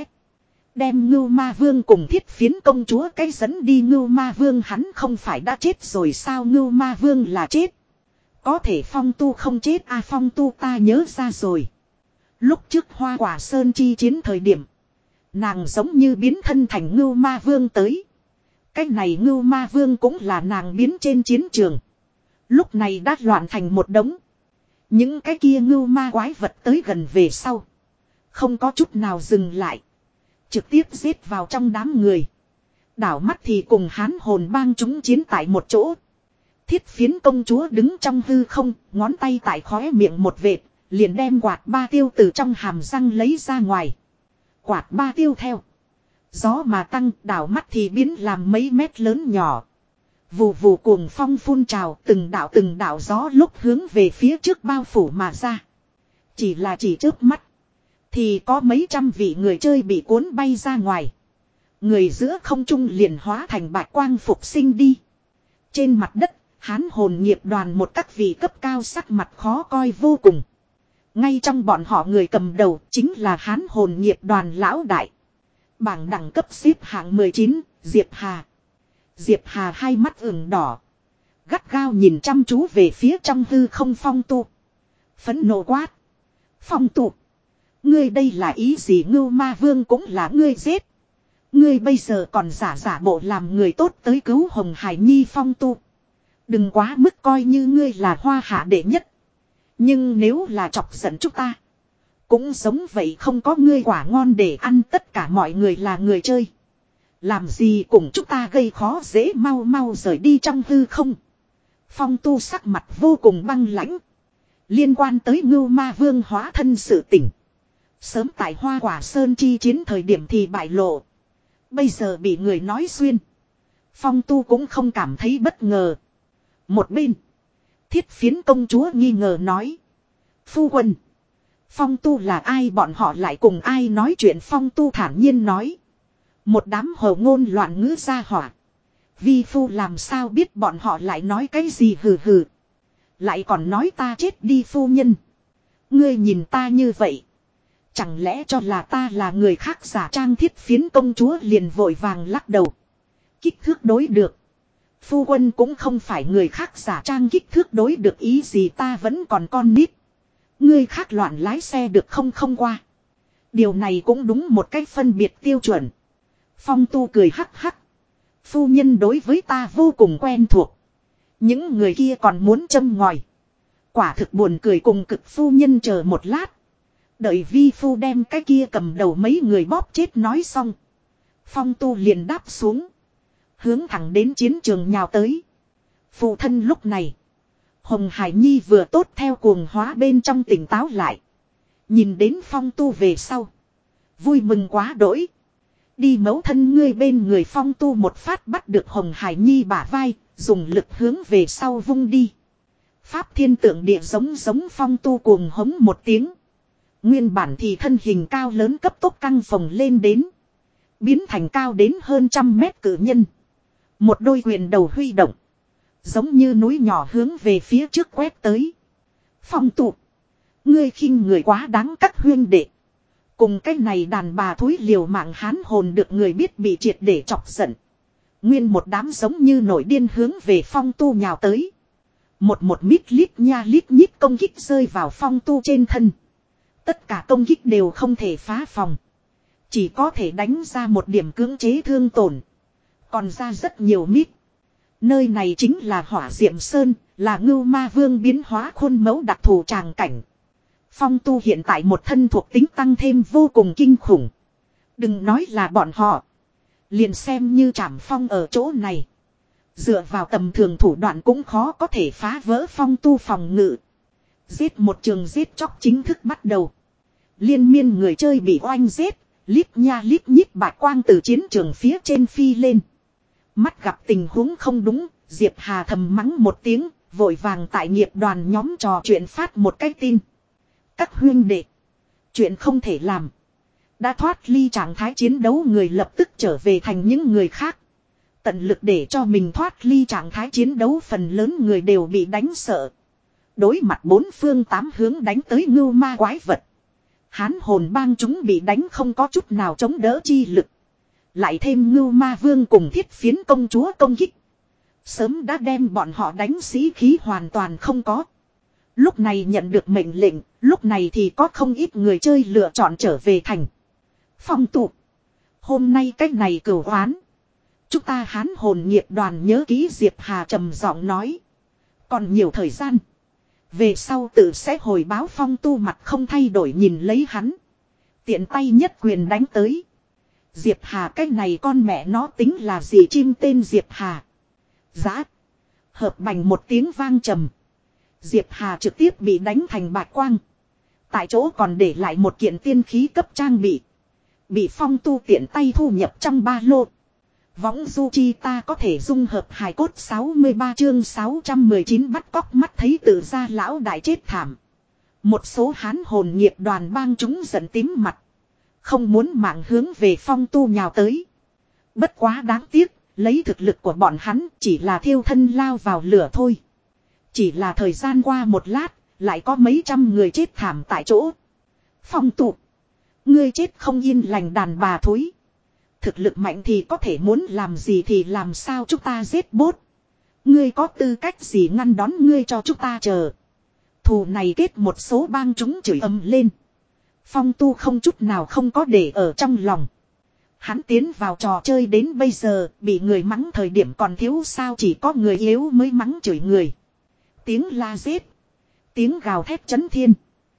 [SPEAKER 1] Đem Ngưu Ma Vương cùng Thiết Phiến công chúa cái dẫn đi. Ngưu Ma Vương hắn không phải đã chết rồi sao? Ngưu Ma Vương là chết. Có thể Phong Tu không chết à? Phong Tu ta nhớ ra rồi. Lúc trước Hoa Quả Sơn chi chiến thời điểm, nàng giống như biến thân thành Ngưu Ma Vương tới. Cái này Ngưu Ma Vương cũng là nàng biến trên chiến trường. Lúc này đã loạn thành một đống. Những cái kia Ngưu Ma quái vật tới gần về sau, không có chút nào dừng lại, trực tiếp giết vào trong đám người. Đảo mắt thì cùng Hán Hồn bang chúng chiến tại một chỗ. Thiết Phiến công chúa đứng trong hư không, ngón tay tại khóe miệng một vệt, liền đem quạt ba tiêu từ trong hàm răng lấy ra ngoài. Quạt ba tiêu theo gió mà tăng, đảo mắt thì biến làm mấy mét lớn nhỏ. Vù vù cuồng phong phun trào, từng đạo từng đạo gió lúc hướng về phía trước bao phủ mà ra. Chỉ là chỉ chớp mắt, thì có mấy trăm vị người chơi bị cuốn bay ra ngoài. Người giữa không trung liền hóa thành bạch quang phục sinh đi. Trên mặt đất, Hán Hồn nghiệp đoàn một các vị cấp cao sắc mặt khó coi vô cùng. Ngay trong bọn họ người cầm đầu chính là Hán Hồn nghiệp đoàn lão đại. Bảng đẳng cấp xếp hạng mười chín, Diệp Hà. Diệp Hà hai mắt ửng đỏ, gắt gao nhìn chăm chú về phía trong hư không Phong Tu. Phẫn nộ quát: Phong Tu, ngươi đây là ý gì? Ngưu Ma Vương cũng là ngươi giết. Ngươi bây giờ còn giả giả bộ làm người tốt tới cứu Hồng Hải Nhi. Phong Tu, đừng quá mức coi như ngươi là Hoa Hạ đệ nhất. Nhưng nếu là chọc giận chúng ta, cũng giống vậy không có ngươi quả ngon để ăn. Tất cả mọi người là người chơi, làm gì cùng chúng ta gây khó dễ, mau mau rời đi trong hư không. Phong Tu sắc mặt vô cùng băng lãnh. Liên quan tới Ngưu Ma Vương hóa thân sự tỉnh. Sớm tại Hoa Quả Sơn chi chiến thời điểm thì bại lộ. Bây giờ bị người nói xuyên. Phong Tu cũng không cảm thấy bất ngờ. Một bên. Thiết Phiến công chúa nghi ngờ nói. Phu quân. Phong Tu là ai, bọn họ lại cùng ai nói chuyện? Phong Tu thản nhiên nói. Một đám hồ ngôn loạn ngữ ra hỏa. Vi phu làm sao biết bọn họ lại nói cái gì? Hừ hừ. Lại còn nói ta chết đi phu nhân. Ngươi nhìn ta như vậy. Chẳng lẽ cho là ta là người khác giả trang? Thiết Phiến công chúa liền vội vàng lắc đầu. Kích thước đối được. Phu quân cũng không phải người khác giả trang kích thước đối được ý gì, ta vẫn còn con nít. Ngươi khác loạn lái xe được không? Không qua. Điều này cũng đúng một cách phân biệt tiêu chuẩn. Phong Tu cười hắc hắc. Phu nhân đối với ta vô cùng quen thuộc. Những người kia còn muốn châm ngòi. Quả thực buồn cười cùng cực. Phu nhân chờ một lát. Đợi vi phu đem cái kia cầm đầu mấy người bóp chết nói xong. Phong Tu liền đáp xuống. Hướng thẳng đến chiến trường nhào tới. Phụ thân lúc này. Hồng Hải Nhi vừa tốt theo cuồng hóa bên trong tỉnh táo lại. Nhìn đến Phong Tu về sau. Vui mừng quá đỗi. Đi mẫu thân ngươi bên người. Phong Tu một phát bắt được Hồng Hải Nhi bả vai. Dùng lực hướng về sau vung đi. Pháp thiên tượng địa giống giống. Phong Tu cuồng hống một tiếng. Nguyên bản thì thân hình cao lớn cấp tốc căng phồng lên đến. Biến thành cao đến hơn trăm mét cự nhân. Một đôi quyền đầu huy động. Giống như núi nhỏ hướng về phía trước quét tới. Phong Tu. Ngươi khinh người quá đáng. Các huyên đệ. Cùng cái này đàn bà thúi liều mạng hán hồn được người biết bị triệt để chọc giận. Nguyên một đám giống như nổi điên hướng về Phong Tu nhào tới. Một một mít lít nha lít nhít công kích rơi vào Phong Tu trên thân. Tất cả công kích đều không thể phá phòng. Chỉ có thể đánh ra một điểm cưỡng chế thương tổn. Còn ra rất nhiều mít. Nơi này chính là Hỏa Diệm Sơn, là Ngưu Ma Vương biến hóa khuôn mẫu đặc thù tràng cảnh. Phong Tu hiện tại một thân thuộc tính tăng thêm vô cùng kinh khủng. Đừng nói là bọn họ. Liền xem như Trảm Phong ở chỗ này. Dựa vào tầm thường thủ đoạn cũng khó có thể phá vỡ Phong Tu phòng ngự. Giết một trường giết chóc chính thức bắt đầu. Liên miên người chơi bị oanh giết. Lít nha lít nhít bạch quang từ chiến trường phía trên phi lên. Mắt gặp tình huống không đúng. Diệp Hà thầm mắng một tiếng. Vội vàng tại nghiệp đoàn nhóm trò chuyện phát một cái tin. Các huynh đệ. Chuyện không thể làm. Đã thoát ly trạng thái chiến đấu người lập tức trở về thành những người khác. Tận lực để cho mình thoát ly trạng thái chiến đấu, phần lớn người đều bị đánh sợ. Đối mặt bốn phương tám hướng đánh tới ngưu ma quái vật. Hán hồn bang chúng bị đánh không có chút nào chống đỡ chi lực. Lại thêm ngưu ma vương cùng Thiết Phiến công chúa công kích. Sớm đã đem bọn họ đánh sĩ khí hoàn toàn không có. Lúc này nhận được mệnh lệnh, lúc này thì có không ít người chơi lựa chọn trở về thành. Phong Tu. Hôm nay cách này cửu oán. Chúng ta hán hồn nghiệp đoàn nhớ ký. Diệp Hà trầm giọng nói. Còn nhiều thời gian. Về sau tự sẽ hồi báo. Phong Tu mặt không thay đổi nhìn lấy hắn. Tiện tay nhất quyền đánh tới. Diệp Hà cái này con mẹ nó tính là gì? Chim tên Diệp Hà. Giã. Hợp bành một tiếng vang trầm. Diệp Hà trực tiếp bị đánh thành bạch quang. Tại chỗ còn để lại một kiện tiên khí cấp trang bị. Bị Phong Tu tiện tay thu nhập trong ba lô. Võng du chi ta có thể dung hợp hài cốt. Sáu mươi ba chương sáu trăm mười chín bắt cóc. Mắt thấy tự ra lão đại chết thảm. Một số hán hồn nghiệp đoàn bang chúng giận tím mặt. Không muốn mạng hướng về Phong Tu nhào tới. Bất quá đáng tiếc. Lấy thực lực của bọn hắn chỉ là thiêu thân lao vào lửa thôi. Chỉ là thời gian qua một lát. Lại có mấy trăm người chết thảm tại chỗ. Phong Tu. Ngươi chết không yên lành đàn bà thối. Thực lực mạnh thì có thể muốn làm gì thì làm sao, chúng ta giết bốt. Ngươi có tư cách gì ngăn đón ngươi cho chúng ta chờ. Thù này kết một số bang chúng chửi ầm lên. Phong Tu không chút nào không có để ở trong lòng. Hắn tiến vào trò chơi đến bây giờ, bị người mắng thời điểm còn thiếu sao, chỉ có người yếu mới mắng chửi người. Tiếng la giết. Tiếng gào thét chấn thiên.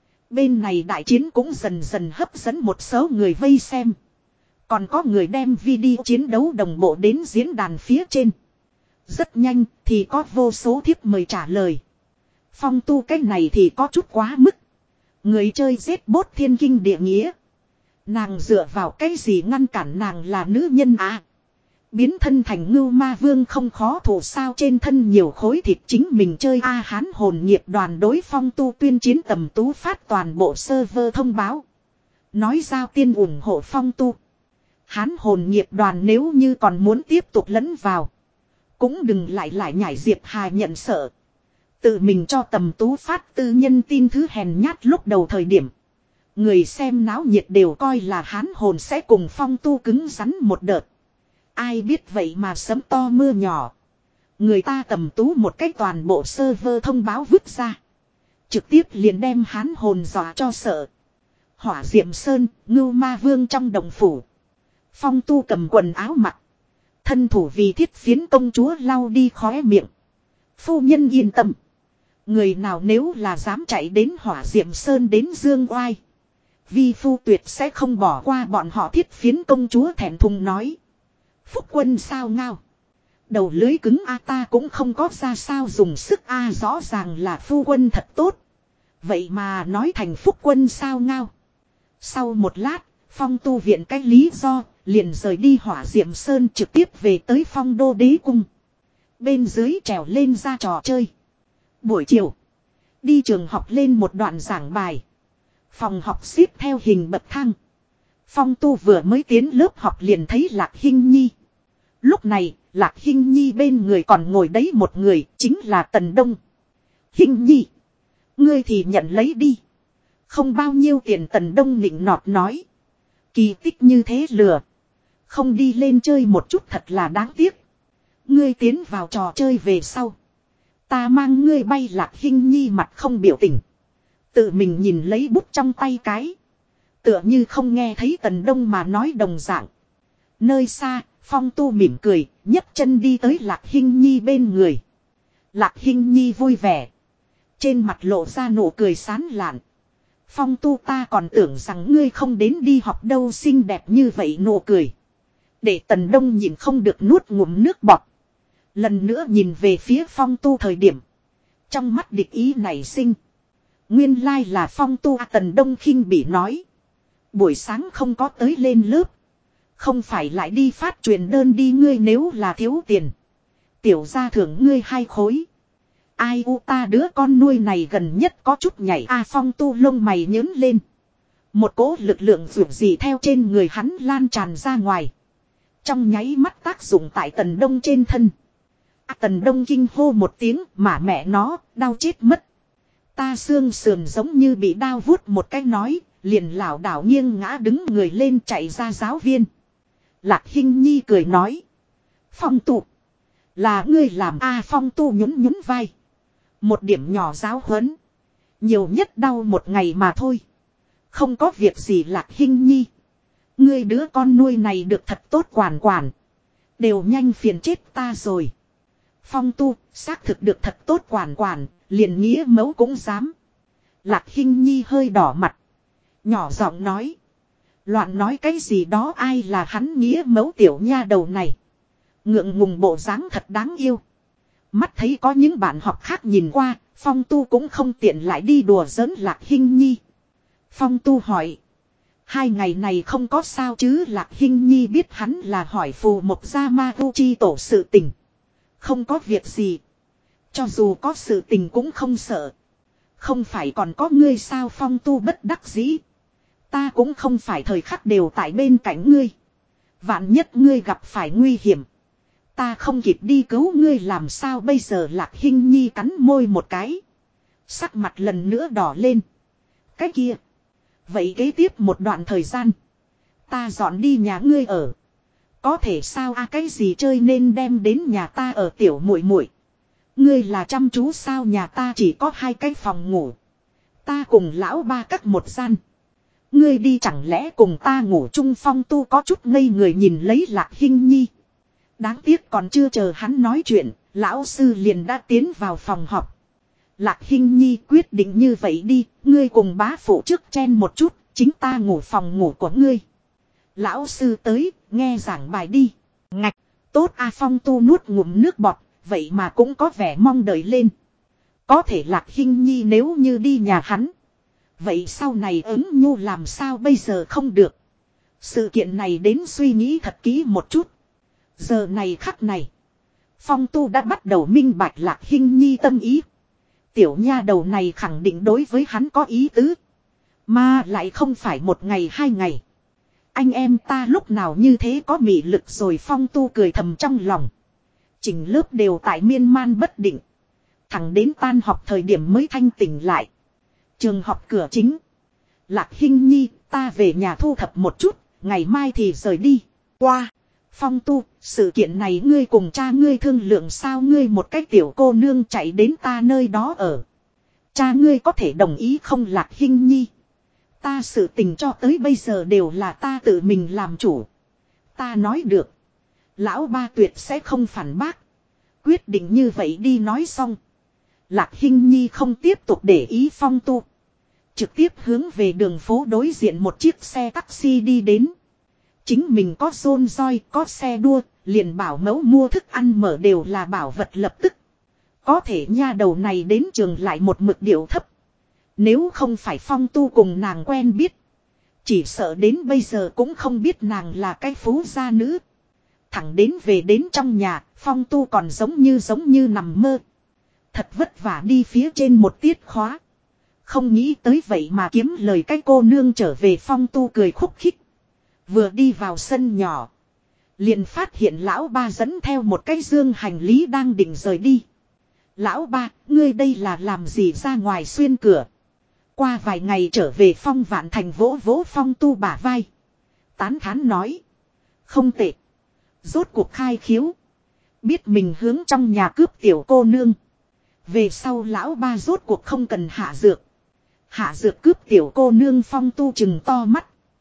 [SPEAKER 1] Bên này đại chiến cũng dần dần hấp dẫn một số người vây xem. Còn có người đem video chiến đấu đồng bộ đến diễn đàn phía trên. Rất nhanh thì có vô số thiếp mời trả lời. Phong tu cái này thì có chút quá mức. Người chơi giết bốt thiên kinh địa nghĩa. Nàng dựa vào cái gì ngăn cản nàng là nữ nhân à? Biến thân thành ngưu ma vương không khó thủ sao, trên thân nhiều khối thịt chính mình chơi a. Hán hồn nghiệp đoàn đối phong tu tuyên chiến tầm tú phát toàn bộ server thông báo. Nói giao tiên ủng hộ phong tu. Hán hồn nghiệp đoàn nếu như còn muốn tiếp tục lẫn vào. Cũng đừng lại lại nhảy Diệp Hà nhận sợ. Tự mình cho tầm tú phát tư nhân tin thứ hèn nhát lúc đầu thời điểm. Người xem náo nhiệt đều coi là hán hồn sẽ cùng phong tu cứng rắn một đợt. Ai biết vậy mà sấm to mưa nhỏ. Người ta tầm tú một cách toàn bộ server thông báo vứt ra. Trực tiếp liền đem hán hồn dọa cho sợ. Hỏa Diệm Sơn, Ngưu Ma Vương trong đồng phủ. Phong tu cầm quần áo mặc. Thân thủ vì thiết phiến công chúa lau đi khóe miệng. Phu nhân yên tâm. Người nào nếu là dám chạy đến Hỏa Diệm Sơn đến Dương Oai. Vi phu tuyệt sẽ không bỏ qua bọn họ. Thiết phiến công chúa thẹn thùng nói. Phúc quân sao ngao. Đầu lưới cứng a, ta cũng không có ra sao dùng sức a, rõ ràng là phu quân thật tốt. Vậy mà nói thành phúc quân sao ngao. Sau một lát, phong tu viện cái lý do, liền rời đi Hỏa Diệm Sơn trực tiếp về tới Phong Đô Đế Cung. Bên dưới trèo lên ra trò chơi. Buổi chiều, đi trường học lên một đoạn giảng bài. Phòng học xếp theo hình bậc thang. Phong tu vừa mới tiến lớp học liền thấy Lạc Hinh Nhi. Lúc này, Lạc Hinh Nhi bên người còn ngồi đấy một người, chính là Tần Đông. Hinh Nhi, ngươi thì nhận lấy đi. Không bao nhiêu tiền, Tần Đông nịnh nọt nói. Kỳ tích như thế lừa. Không đi lên chơi một chút thật là đáng tiếc. Ngươi tiến vào trò chơi về sau. Ta mang ngươi bay. Lạc Hinh Nhi mặt không biểu tình. Tự mình nhìn lấy bút trong tay cái. Tựa như không nghe thấy Tần Đông mà nói đồng dạng. Nơi xa, Phong tu mỉm cười, nhấc chân đi tới Lạc Hinh Nhi bên người. Lạc Hinh Nhi vui vẻ. Trên mặt lộ ra nụ cười sán lạn. Phong tu, ta còn tưởng rằng ngươi không đến đi học đâu. Xinh đẹp như vậy nụ cười. Để Tần Đông nhìn không được nuốt ngụm nước bọt. Lần nữa nhìn về phía Phong tu thời điểm. Trong mắt địch ý nảy sinh. Nguyên lai là Phong tu. Tần Đông khinh bỉ nói. Buổi sáng không có tới lên lớp. Không phải lại đi phát truyền đơn đi. Ngươi nếu là thiếu tiền. Tiểu gia thưởng ngươi hai khối. Ai u, ta đứa con nuôi này gần nhất có chút nhảy a. Phong tu lông mày nhớn lên. Một cỗ lực lượng dường gì theo trên người hắn lan tràn ra ngoài. Trong nháy mắt tác dụng tại Tần Đông trên thân. À, Tần Đông kinh hô một tiếng, mà mẹ nó, đau chết mất. Ta xương sườn giống như bị đau vuốt một cái nói, liền lảo đảo nghiêng ngã đứng người lên chạy ra giáo viên. Lạc Hinh Nhi cười nói. Phong tu, là ngươi làm a. À, Phong tu nhún nhún vai. Một điểm nhỏ giáo huấn. Nhiều nhất đau một ngày mà thôi. Không có việc gì. Lạc Hinh Nhi, ngươi đứa con nuôi này được thật tốt quản quản. Đều nhanh phiền chết ta rồi. Phong tu, xác thực được thật tốt quản quản, liền nghĩa mẫu cũng dám. Lạc Hinh Nhi hơi đỏ mặt. Nhỏ giọng nói. Loạn nói cái gì đó, ai là hắn nghĩa mẫu, tiểu nha đầu này. Ngượng ngùng bộ dáng thật đáng yêu. Mắt thấy có những bạn học khác nhìn qua, Phong tu cũng không tiện lại đi đùa giỡn Lạc Hinh Nhi. Phong tu hỏi. Hai ngày này không có sao chứ? Lạc Hinh Nhi biết hắn là hỏi phù một gia ma u chi tổ sự tình. Không có việc gì. Cho dù có sự tình cũng không sợ. Không phải còn có ngươi sao? Phong tu bất đắc dĩ. Ta cũng không phải thời khắc đều tại bên cạnh ngươi. Vạn nhất ngươi gặp phải nguy hiểm. Ta không kịp đi cứu ngươi làm sao bây giờ? Lạc Hinh Nhi cắn môi một cái. Sắc mặt lần nữa đỏ lên. Cái kia. Vậy kế tiếp một đoạn thời gian. Ta dọn đi nhà ngươi ở. Có thể sao a? À, cái gì chơi nên đem đến nhà ta ở tiểu muội muội. Ngươi là chăm chú sao? Nhà ta chỉ có hai cái phòng ngủ. Ta cùng lão ba cắt một gian. Ngươi đi chẳng lẽ cùng ta ngủ chung? Phong tu có chút ngây người nhìn lấy Lạc Hinh Nhi. Đáng tiếc còn chưa chờ hắn nói chuyện, lão sư liền đã tiến vào phòng học. Lạc Hinh Nhi, quyết định như vậy đi, ngươi cùng bá phụ trước chen một chút, chính ta ngủ phòng ngủ của ngươi. Lão sư tới, nghe giảng bài đi. Ngạch, tốt a. Phong tu nuốt ngụm nước bọt, vậy mà cũng có vẻ mong đợi lên. Có thể Lạc Hinh Nhi nếu như đi nhà hắn. Vậy sau này ứng nhu làm sao bây giờ không được. Sự kiện này đến suy nghĩ thật kỹ một chút. Giờ này khắc này. Phong Tu đã bắt đầu minh bạch Lạc Hinh Nhi tâm ý. Tiểu nha đầu này khẳng định đối với hắn có ý tứ. Mà lại không phải một ngày hai ngày. Anh em ta lúc nào như thế có mị lực rồi. Phong Tu cười thầm trong lòng. Chỉnh lớp đều tại miên man bất định. Thẳng đến tan học thời điểm mới thanh tỉnh lại. Trường học cửa chính. Lạc Hinh Nhi, ta về nhà thu thập một chút, ngày mai thì rời đi. Qua. Phong Tu, sự kiện này ngươi cùng cha ngươi thương lượng sao, ngươi một cái tiểu cô nương chạy đến ta nơi đó ở. Cha ngươi có thể đồng ý không? Lạc Hinh Nhi. Ta sự tình cho tới bây giờ đều là ta tự mình làm chủ. Ta nói được. Lão ba tuyệt sẽ không phản bác. Quyết định như vậy đi. Nói xong. Lạc Hinh Nhi không tiếp tục để ý Phong Tu. Trực tiếp hướng về đường phố đối diện một chiếc xe taxi đi đến. Chính mình có xôn roi, có xe đua, liền bảo mẫu mua thức ăn mở đều là bảo vật lập tức. Có thể nha đầu này đến trường lại một mực điệu thấp. Nếu không phải Phong Tu cùng nàng quen biết. Chỉ sợ đến bây giờ cũng không biết nàng là cái phú gia nữ. Thẳng đến về đến trong nhà, Phong Tu còn giống như giống như nằm mơ. Thật vất vả đi phía trên một tiết khóa. Không nghĩ tới vậy mà kiếm lời cái cô nương trở về. Phong Tu cười khúc khích. Vừa đi vào sân nhỏ. Liền phát hiện lão ba dẫn theo một cái dương hành lý đang định rời đi. Lão ba, ngươi đây là làm gì ra ngoài xuyên cửa? Qua vài ngày trở về. Phong Vạn Thành vỗ vỗ Phong Tu bả vai. Tán thán nói. Không tệ. Rốt cuộc khai khiếu. Biết mình hướng trong nhà cướp tiểu cô nương. Về sau lão ba rốt cuộc không cần hạ dược. Hạ dược cướp tiểu cô nương. Phong Tu chừng to mắt.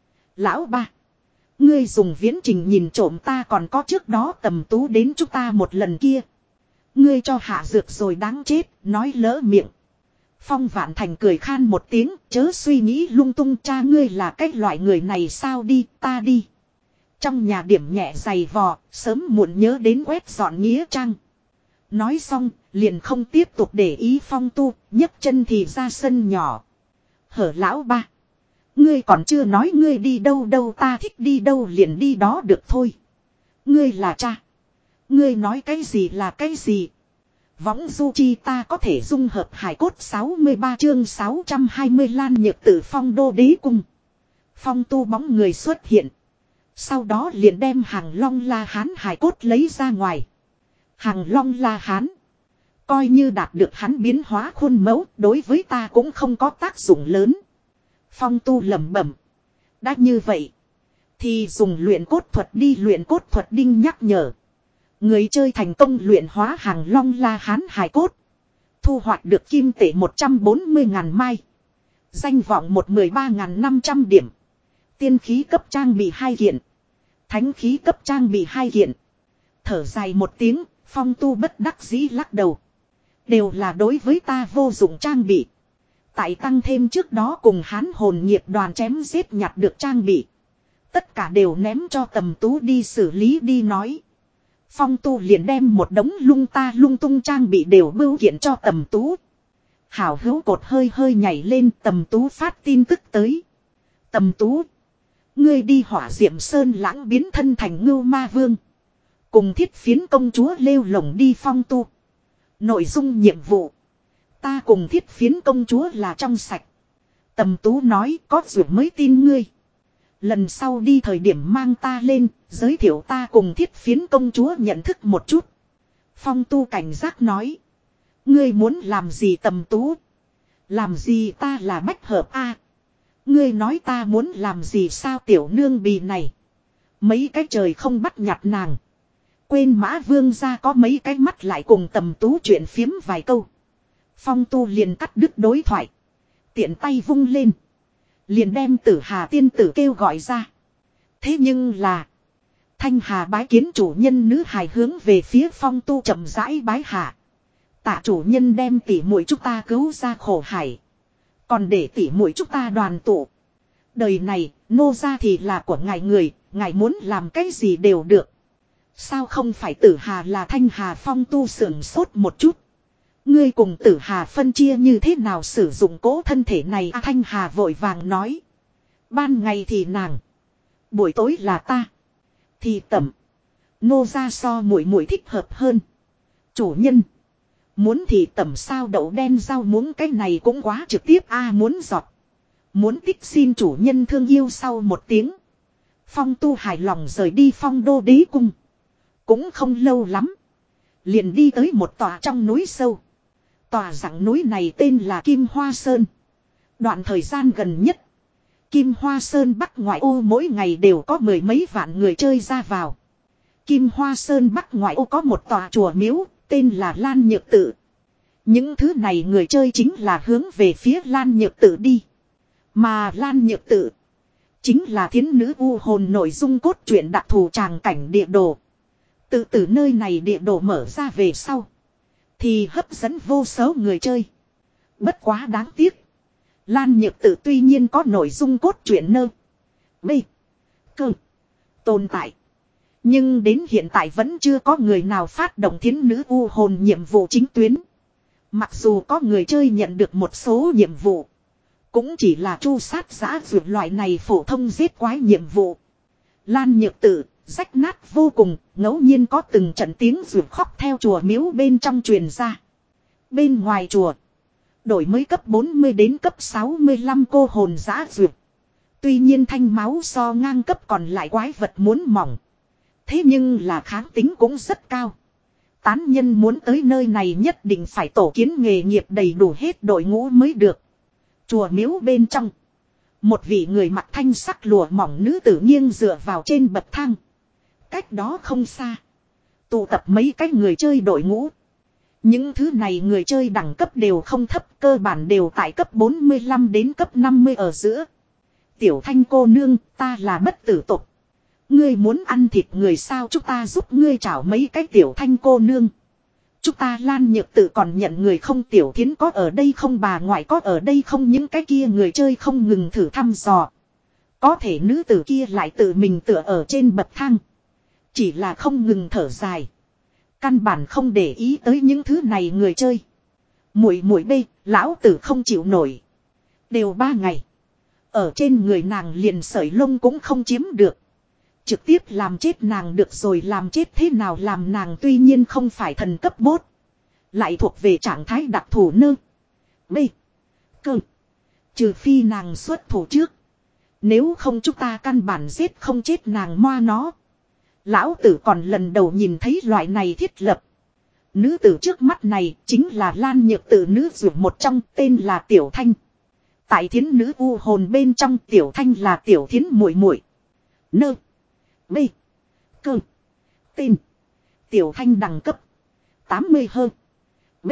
[SPEAKER 1] Lão ba. Ngươi dùng viễn trình nhìn trộm ta, còn có trước đó Tầm Tú đến chúng ta một lần kia. Ngươi cho hạ dược rồi đáng chết, nói lỡ miệng. Phong Vạn Thành cười khan một tiếng, chớ suy nghĩ lung tung, cha ngươi là cái loại người này sao, đi, ta đi. Trong nhà điểm nhẹ giày vò, sớm muộn nhớ đến quét dọn nghĩa trang. Nói xong, liền không tiếp tục để ý Phong Tu, nhấc chân thì ra sân nhỏ. Hở lão ba. Ngươi còn chưa nói ngươi đi đâu đâu, ta thích đi đâu liền đi đó được thôi. Ngươi là cha. Ngươi nói cái gì là cái gì. Võng du chi ta có thể dung hợp hải cốt. Sáu mươi ba chương sáu trăm hai mươi Lan Nhược Tử Phong đô đế cung. Phong Tu bóng người xuất hiện. Sau đó liền đem Hàng Long La Hán hải cốt lấy ra ngoài. Hàng Long La Hán. Coi như đạt được hắn biến hóa khuôn mẫu, đối với ta cũng không có tác dụng lớn. Phong Tu lẩm bẩm. Đã như vậy. Thì dùng luyện cốt thuật đi. Luyện cốt thuật đinh nhắc nhở. Người chơi thành công luyện hóa Hàng Long La Hán hải cốt. Thu hoạch được kim tệ một trăm bốn mươi ngàn mai. Danh vọng một mười ba ngàn năm trăm điểm. Tiên khí cấp trang bị hai kiện. Thánh khí cấp trang bị hai kiện. Thở dài một tiếng, Phong Tu bất đắc dĩ lắc đầu. Đều là đối với ta vô dụng trang bị. Tại tăng thêm trước đó cùng Hán hồn nghiệp đoàn chém giết nhặt được trang bị. Tất cả đều ném cho Tầm Tú đi xử lý đi nói. Phong Tu liền đem một đống lung ta lung tung trang bị đều bưu kiện cho Tầm Tú. Hảo hữu cột hơi hơi nhảy lên. Tầm Tú phát tin tức tới. Tầm Tú. Ngươi đi Hỏa Diệm Sơn lãng biến thân thành Ngưu Ma Vương. Cùng Thiết Phiến công chúa lêu lổng đi. Phong Tu. Nội dung nhiệm vụ. Ta cùng Thiết Phiến công chúa là trong sạch. Tầm Tú nói có duyệt mới tin ngươi. Lần sau đi thời điểm mang ta lên, giới thiệu ta cùng Thiết Phiến công chúa nhận thức một chút. Phong Tu cảnh giác nói. Ngươi muốn làm gì Tầm Tú? Làm gì ta là bách hợp a? Ngươi nói ta muốn làm gì sao tiểu nương bì này? Mấy cái trời không bắt nhặt nàng. Quên Mã Vương gia có mấy cái mắt lại cùng Tầm Tú chuyện phiếm vài câu. Phong Tu liền cắt đứt đối thoại. Tiện tay vung lên. Liền đem Tử Hà tiên tử kêu gọi ra. Thế nhưng là. Thanh Hà bái kiến chủ nhân nữ hài hướng về phía Phong Tu chậm rãi bái hạ. Tạ chủ nhân đem tỉ muội chúng ta cứu ra khổ hải. Còn để tỉ muội chúng ta đoàn tụ. Đời này nô gia thì là của ngài người. Ngài muốn làm cái gì đều được. Sao không phải Tử Hà là Thanh Hà? Phong Tu sưởng sốt một chút. Ngươi cùng Tử Hà phân chia như thế nào sử dụng cỗ thân thể này? A Thanh Hà vội vàng nói. Ban ngày thì nàng. Buổi tối là ta. Thì tẩm. Nô ra so muội muội thích hợp hơn. Chủ nhân. Muốn thì tẩm sao đậu đen rau muống cái này cũng quá trực tiếp a muốn giọt. Muốn tích xin chủ nhân thương yêu sau một tiếng. Phong Tu hài lòng rời đi Phong Đô Đế Cung. Cũng không lâu lắm. Liền đi tới một tòa trong núi sâu. Tòa rặng núi này tên là Kim Hoa Sơn. Đoạn thời gian gần nhất. Kim Hoa Sơn Bắc ngoại ô mỗi ngày đều có mười mấy vạn người chơi ra vào. Kim Hoa Sơn Bắc ngoại ô có một tòa chùa miếu, tên là Lan Nhược Tự. Những thứ này người chơi chính là hướng về phía Lan Nhược Tự đi. Mà Lan Nhược Tự chính là thiến nữ u hồn nội dung cốt truyện đặc thù tràng cảnh địa đồ. Tự từ nơi này địa đồ mở ra về sau thì hấp dẫn vô số người chơi. Bất quá đáng tiếc. Lan Nhược Tự tuy nhiên có nội dung cốt truyện nơ. B. Cơ. Tồn tại. Nhưng đến hiện tại vẫn chưa có người nào phát động thiến nữ u hồn nhiệm vụ chính tuyến. Mặc dù có người chơi nhận được một số nhiệm vụ. Cũng chỉ là tru sát giã dược loại này phổ thông giết quái nhiệm vụ. Lan Nhược Tự, rách nát vô cùng, ngẫu nhiên có từng trận tiếng dược khóc theo chùa miếu bên trong truyền ra. Bên ngoài chùa. Đổi mới cấp bốn mươi đến cấp sáu mươi lăm cô hồn giã dược. Tuy nhiên thanh máu so ngang cấp còn lại quái vật muốn mỏng. Thế nhưng là kháng tính cũng rất cao. Tán nhân muốn tới nơi này nhất định phải tổ kiến nghề nghiệp đầy đủ hết đội ngũ mới được. Chùa miếu bên trong. Một vị người mặc thanh sắc lụa mỏng nữ tử nghiêng dựa vào trên bậc thang. Cách đó không xa. Tụ tập mấy cái người chơi đội ngũ. Những thứ này người chơi đẳng cấp đều không thấp, cơ bản đều tại cấp bốn mươi lăm đến cấp năm mươi ở giữa. Tiểu Thanh cô nương, ta là bất tử tục. Ngươi muốn ăn thịt người sao, chúng ta giúp ngươi chảo mấy cái Tiểu Thanh cô nương. Chúng ta Lan Nhược Tự còn nhận người không? Tiểu Thiến có ở đây không? Bà ngoại có ở đây không? Những cái kia người chơi không ngừng thử thăm dò. Có thể nữ tử kia lại tự mình tựa ở trên bậc thang. Chỉ là không ngừng thở dài. Căn bản không để ý tới những thứ này người chơi. Muội muội bê, lão tử không chịu nổi. Đều ba ngày. Ở trên người nàng liền sợi lông cũng không chiếm được. Trực tiếp làm chết nàng được rồi, làm chết thế nào làm nàng tuy nhiên không phải thần cấp bốt. Lại thuộc về trạng thái đặc thù nơ. B. Cơ. Trừ phi nàng xuất thủ trước. Nếu không chúng ta căn bản giết không chết nàng moa nó. Lão tử còn lần đầu nhìn thấy loại này thiết lập. Nữ tử trước mắt này chính là Lan Nhược Tự nữ dụ một trong, tên là Tiểu Thanh. Tại thiến nữ u hồn bên trong, Tiểu Thanh là Tiểu Thiến muội muội. Nơ. B. Cơ. Tên. Tiểu Thanh đẳng cấp. tám mươi hơn. B.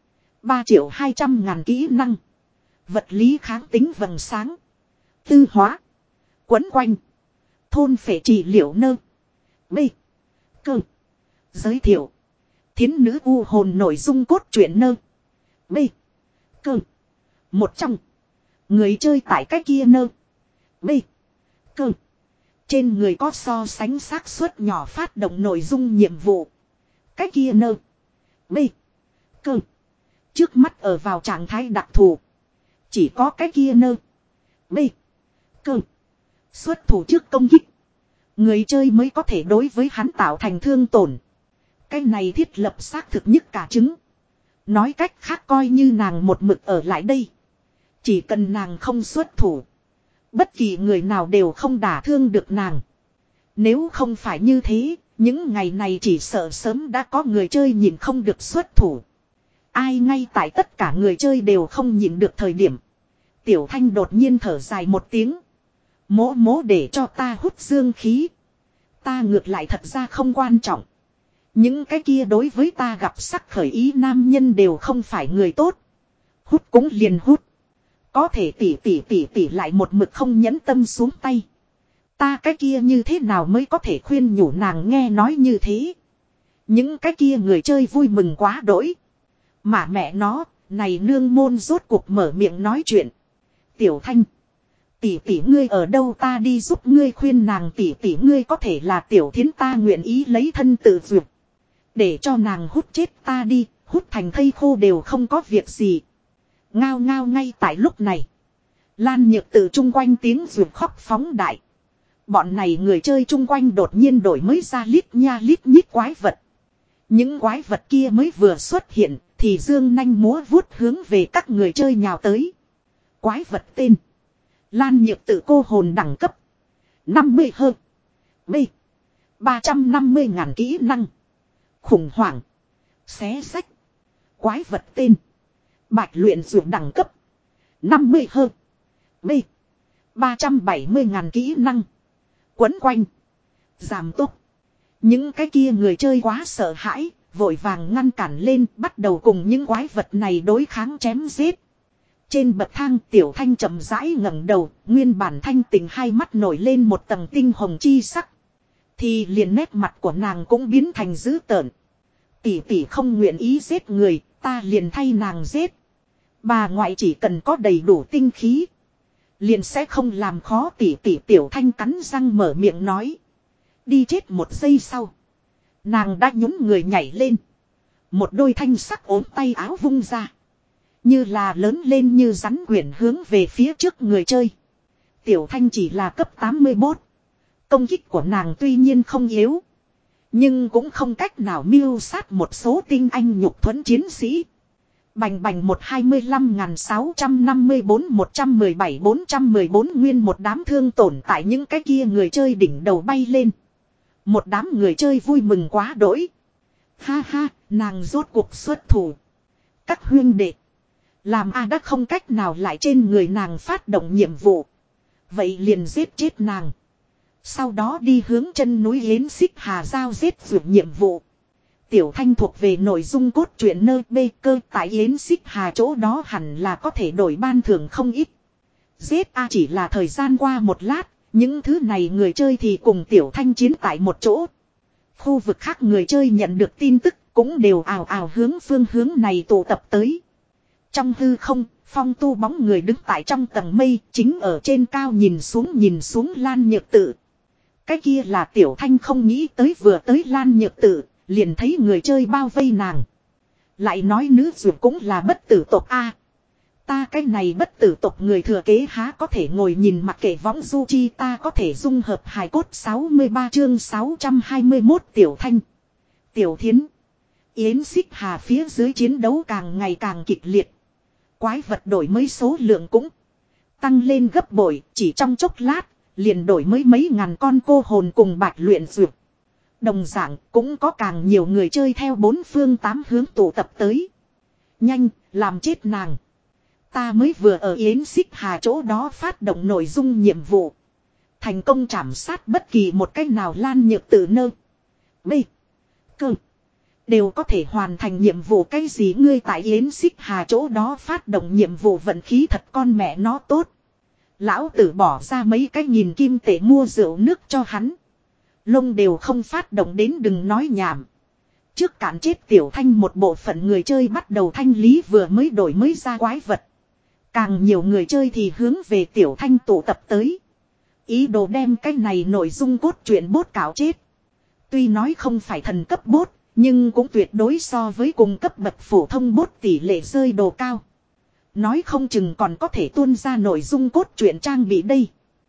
[SPEAKER 1] ba triệu hai trăm ngàn kỹ năng. Vật lý kháng tính vầng sáng. Tư hóa. Quấn quanh. Thôn phệ trị liệu nơ. B. Cơ. Giới thiệu. Thiến nữ u hồn nội dung cốt truyện nơ. B. Cơ. Một trong. Người chơi tại cái kia nơ. B. Cơ. Trên người có so sánh xác suất nhỏ phát động nội dung nhiệm vụ. Cái kia nơ. B. Cơ. Trước mắt ở vào trạng thái đặc thù. Chỉ có cái kia nơ. B. Cơ. Xuất thủ trước công kích. Người chơi mới có thể đối với hắn tạo thành thương tổn. Cái này thiết lập xác thực nhất cả trứng. Nói cách khác coi như nàng một mực ở lại đây. Chỉ cần nàng không xuất thủ. Bất kỳ người nào đều không đả thương được nàng. Nếu không phải như thế, những ngày này chỉ sợ sớm đã có người chơi nhìn không được xuất thủ. Ai ngay tại tất cả người chơi đều không nhìn được thời điểm. Tiểu Thanh đột nhiên thở dài một tiếng. Mố mố để cho ta hút dương khí. Ta ngược lại thật ra không quan trọng. Những cái kia đối với ta gặp sắc khởi ý nam nhân đều không phải người tốt. Hút cũng liền hút. Có thể tỉ tỉ tỉ tỉ lại một mực không nhẫn tâm xuống tay. Ta cái kia như thế nào mới có thể khuyên nhủ nàng nghe nói như thế. Những cái kia người chơi vui mừng quá đỗi. Mà mẹ nó, này nương môn rốt cuộc mở miệng nói chuyện. Tiểu Thanh. Tỷ tỷ ngươi ở đâu ta đi giúp ngươi khuyên nàng, tỷ tỷ ngươi có thể là Tiểu Thiến ta nguyện ý lấy thân tự duyệt. Để cho nàng hút chết ta đi, hút thành thây khô đều không có việc gì. Ngao ngao ngay tại lúc này. Lan Nhược Tự chung quanh tiếng ruột khóc phóng đại. Bọn này người chơi chung quanh đột nhiên đổi mới ra lít nha lít nhít quái vật. Những quái vật kia mới vừa xuất hiện thì dương nanh múa vuốt hướng về các người chơi nhào tới. Quái vật tên. Lan Nhược Tự cô hồn đẳng cấp. năm mươi hơn. B. ba trăm năm mươi ngàn kỹ năng. Khủng hoảng. Xé sách. Quái vật tên. Bạch luyện ruột đẳng cấp. năm mươi hơn. B. ba trăm bảy mươi ngàn kỹ năng. Quấn quanh. Giảm tốc. Những cái kia người chơi quá sợ hãi. Vội vàng ngăn cản lên. Bắt đầu cùng những quái vật này đối kháng chém giết. Trên bậc thang Tiểu Thanh chậm rãi ngẩng đầu. Nguyên bản thanh tình hai mắt nổi lên một tầng tinh hồng chi sắc. Thì liền nét mặt của nàng cũng biến thành dữ tợn. Tỷ tỷ không nguyện ý giết người. Ta liền thay nàng giết. Bà ngoại chỉ cần có đầy đủ tinh khí. Liền sẽ không làm khó tỷ tỷ. Tiểu Thanh cắn răng mở miệng nói. Đi chết một giây sau. Nàng đã nhún người nhảy lên. Một đôi thanh sắc ốm tay áo vung ra. Như là lớn lên như rắn quyển hướng về phía trước người chơi. Tiểu Thanh chỉ là cấp tám mươi mốt. Công kích của nàng tuy nhiên không yếu. Nhưng cũng không cách nào mưu sát một số tinh anh nhục thuẫn chiến sĩ. Bành bành một hai mươi lăm nghìn sáu trăm năm mươi bốn một trăm mười bảy bốn trăm mười bốn nguyên một đám thương tổn tại những cái kia người chơi đỉnh đầu bay lên. Một đám người chơi vui mừng quá đỗi. Ha ha, nàng rốt cuộc xuất thủ. Các huynh đệ. Làm A đã không cách nào lại trên người nàng phát động nhiệm vụ. Vậy liền giết chết nàng. Sau đó đi hướng chân núi Yến Xích Hà giao giết vượt nhiệm vụ. Tiểu Thanh thuộc về nội dung cốt truyện nơi bê cơ tại Yến Xích Hà chỗ đó hẳn là có thể đổi ban thưởng không ít. Giết A chỉ là thời gian qua một lát, những thứ này người chơi thì cùng Tiểu Thanh chiến tại một chỗ. Khu vực khác người chơi nhận được tin tức cũng đều ào ào hướng phương hướng này tụ tập tới. Trong hư không, Phong Tu bóng người đứng tại trong tầng mây, chính ở trên cao nhìn xuống nhìn xuống Lan Nhược Tự. Cái kia là Tiểu Thanh không nghĩ tới vừa tới Lan Nhược Tự, liền thấy người chơi bao vây nàng. Lại nói nữ dược cũng là bất tử tộc A. Ta cái này bất tử tộc người thừa kế há có thể ngồi nhìn mặc kệ võng du chi ta có thể dung hợp hài cốt sáu mươi ba chương sáu trăm hai mươi mốt Tiểu Thanh. Tiểu Thiến. Yến Xích Hà phía dưới chiến đấu càng ngày càng kịch liệt. Quái vật đổi mới số lượng cũng tăng lên gấp bội, chỉ trong chốc lát, liền đổi mới mấy ngàn con cô hồn cùng bạch luyện dược. Đồng dạng cũng có càng nhiều người chơi theo bốn phương tám hướng tụ tập tới. Nhanh, làm chết nàng. Ta mới vừa ở Yến Xích Hà chỗ đó phát động nội dung nhiệm vụ. Thành công trảm sát bất kỳ một cách nào Lan Nhược Tự nơ. B. Cơ. Đều có thể hoàn thành nhiệm vụ cái gì ngươi tại Yến Xích Hà chỗ đó phát động nhiệm vụ vận khí thật con mẹ nó tốt. Lão tử bỏ ra mấy cái nghìn kim tệ mua rượu nước cho hắn. Lông đều không phát động đến đừng nói nhảm. Trước cản chết Tiểu Thanh một bộ phận người chơi bắt đầu thanh lý vừa mới đổi mới ra quái vật. Càng nhiều người chơi thì hướng về Tiểu Thanh tụ tập tới. Ý đồ đem cái này nội dung cốt truyện bốt cạo chết. Tuy nói không phải thần cấp bốt, nhưng cũng tuyệt đối so với cùng cấp bậc phổ thông bốt tỷ lệ rơi đồ cao. Nói không chừng còn có thể tuôn ra nội dung cốt truyện trang bị đây.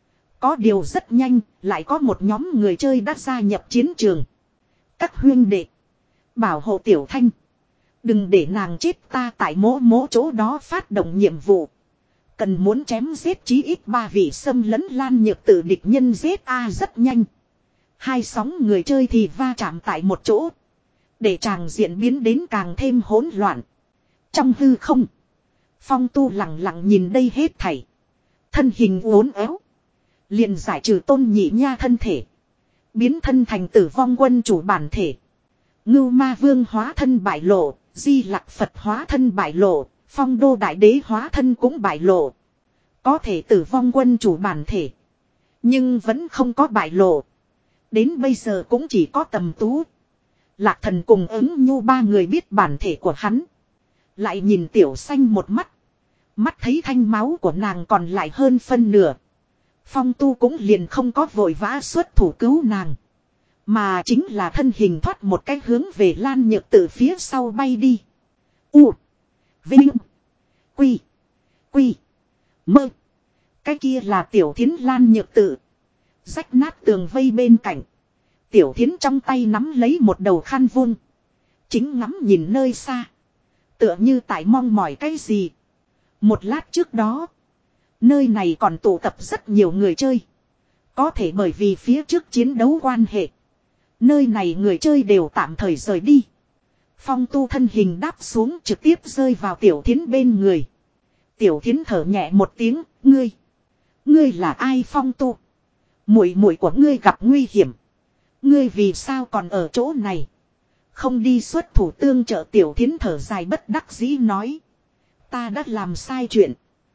[SPEAKER 1] Có điều rất nhanh, lại có một nhóm người chơi đã gia nhập chiến trường. Các huynh đệ. Bảo hộ Tiểu Thanh. Đừng để nàng chết ta tại mỗ mỗ chỗ đó phát động nhiệm vụ. Cần muốn chém giết chí ít ba vị xâm lấn Lan Nhược Tự địch nhân giết A rất nhanh. Hai sóng người chơi thì va chạm tại một chỗ. Để tràng diện biến đến càng thêm hỗn loạn. Trong hư không. Phong Tu lặng lặng nhìn đây hết thảy. Thân hình uốn éo. Liền giải trừ Tôn Nhị Nha thân thể. Biến thân thành Tử Vong Quân chủ bản thể. Ngưu Ma Vương hóa thân bại lộ. Di Lặc Phật hóa thân bại lộ. Phong Đô Đại Đế hóa thân cũng bại lộ. Có thể Tử Vong Quân chủ bản thể. Nhưng vẫn không có bại lộ. Đến bây giờ cũng chỉ có Tầm Tú. Lạc Thần cùng ứng nhu ba người biết bản thể của hắn. Lại nhìn Tiểu Xanh một mắt. Mắt thấy thanh máu của nàng còn lại hơn phân nửa. Phong Tu cũng liền không có vội vã xuất thủ cứu nàng. Mà chính là thân hình thoát một cái hướng về Lan Nhược Tự phía sau bay đi. U. Vinh. Quy. Quy. Mơ. Cái kia là Tiểu Thiến Lan Nhược Tự. Rách nát tường vây bên cạnh. Tiểu Thiến trong tay nắm lấy một đầu khăn vuông. Chính ngắm nhìn nơi xa. Tựa như tại mong mỏi cái gì. Một lát trước đó. Nơi này còn tụ tập rất nhiều người chơi. Có thể bởi vì phía trước chiến đấu quan hệ. Nơi này người chơi đều tạm thời rời đi. Phong Tu thân hình đáp xuống trực tiếp rơi vào Tiểu Thiến bên người. Tiểu Thiến thở nhẹ một tiếng, ngươi. Ngươi là ai Phong Tu? Muội muội của ngươi gặp nguy hiểm. Ngươi vì sao còn ở chỗ này? Không đi xuất thủ tương trợ. Tiểu Thiến thở dài bất đắc dĩ nói. Ta đã làm sai chuyện.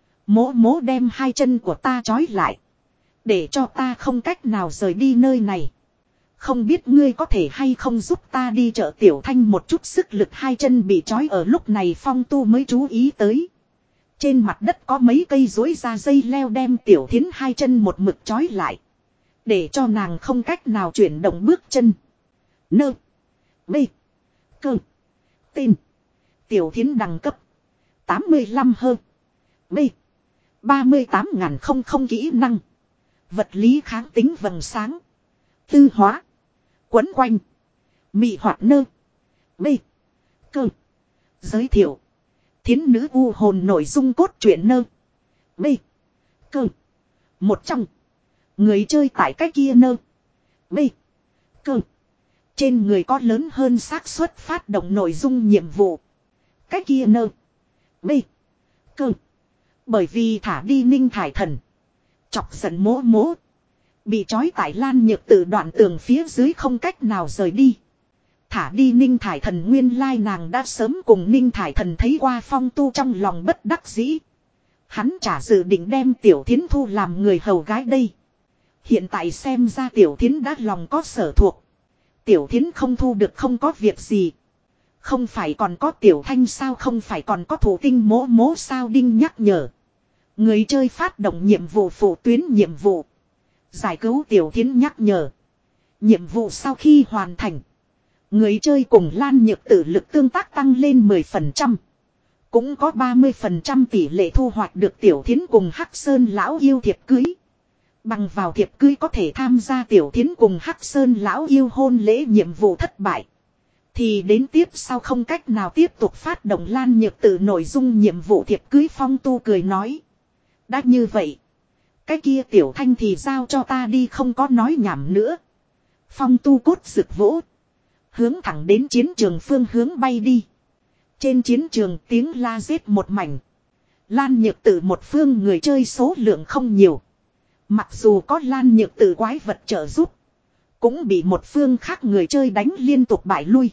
[SPEAKER 1] Mỗ mỗ đem hai chân của ta trói lại. Để cho ta không cách nào rời đi nơi này. Không biết ngươi có thể hay không giúp ta đi chợ Tiểu Thanh một chút sức lực hai chân bị trói ở lúc này Phong Tu mới chú ý tới. Trên mặt đất có mấy cây rối ra dây leo đem Tiểu Thiến hai chân một mực trói lại. Để cho nàng không cách nào chuyển động bước chân. Nơ. Bê. Cơ. Tên. Tiểu Thiến đẳng cấp. tám mươi lăm hơn. B. ba mươi tám nghìn không không kỹ năng. Vật lý kháng tính vầng sáng. Tư hóa. Quấn quanh. Mị hoạt nơ. B. Cơ. Giới thiệu. Thiến nữ u hồn nội dung cốt truyện nơ. B. Cơ. Một trong. Người chơi tại cái kia nơ. B. Cơ. Trên người có lớn hơn xác suất phát động nội dung nhiệm vụ. Cái kia nơ. B. Cơ. Bởi vì thả đi Ninh Thải Thần. Chọc giận mỗ mỗ. Bị trói tại Lan Nhược Tự đoạn tường phía dưới không cách nào rời đi. Thả đi Ninh Thải Thần nguyên lai nàng đã sớm cùng Ninh Thải Thần thấy qua Phong Tu trong lòng bất đắc dĩ. Hắn chả dự định đem Tiểu Thiến thu làm người hầu gái đây. Hiện tại xem ra Tiểu Thiến đã lòng có sở thuộc. Tiểu Thiến không thu được không có việc gì. Không phải còn có Tiểu Thanh sao không phải còn có thủ tinh mỗ mỗ sao đinh nhắc nhở. Người chơi phát động nhiệm vụ phụ tuyến nhiệm vụ. Giải cứu Tiểu Thiến nhắc nhở. Nhiệm vụ sau khi hoàn thành. Người chơi cùng Lan Nhược Tự lực tương tác tăng lên mười phần trăm. Cũng có ba mươi phần trăm tỷ lệ thu hoạch được Tiểu Thiến cùng Hắc Sơn lão yêu thiệp cưới. Bằng vào thiệp cưới có thể tham gia Tiểu Thiến cùng Hắc Sơn lão yêu hôn lễ nhiệm vụ thất bại. Thì đến tiếp sau không cách nào tiếp tục phát động Lan Nhược Tự nội dung nhiệm vụ thiệp cưới. Phong Tu cười nói. Đã như vậy. Cái kia Tiểu Thanh thì giao cho ta đi không có nói nhảm nữa. Phong Tu cốt rực vỗ. Hướng thẳng đến chiến trường phương hướng bay đi. Trên chiến trường tiếng la giết một mảnh. Lan Nhược Tự một phương người chơi số lượng không nhiều. Mặc dù có Lan Nhược Tự quái vật trợ giúp. Cũng bị một phương khác người chơi đánh liên tục bại lui.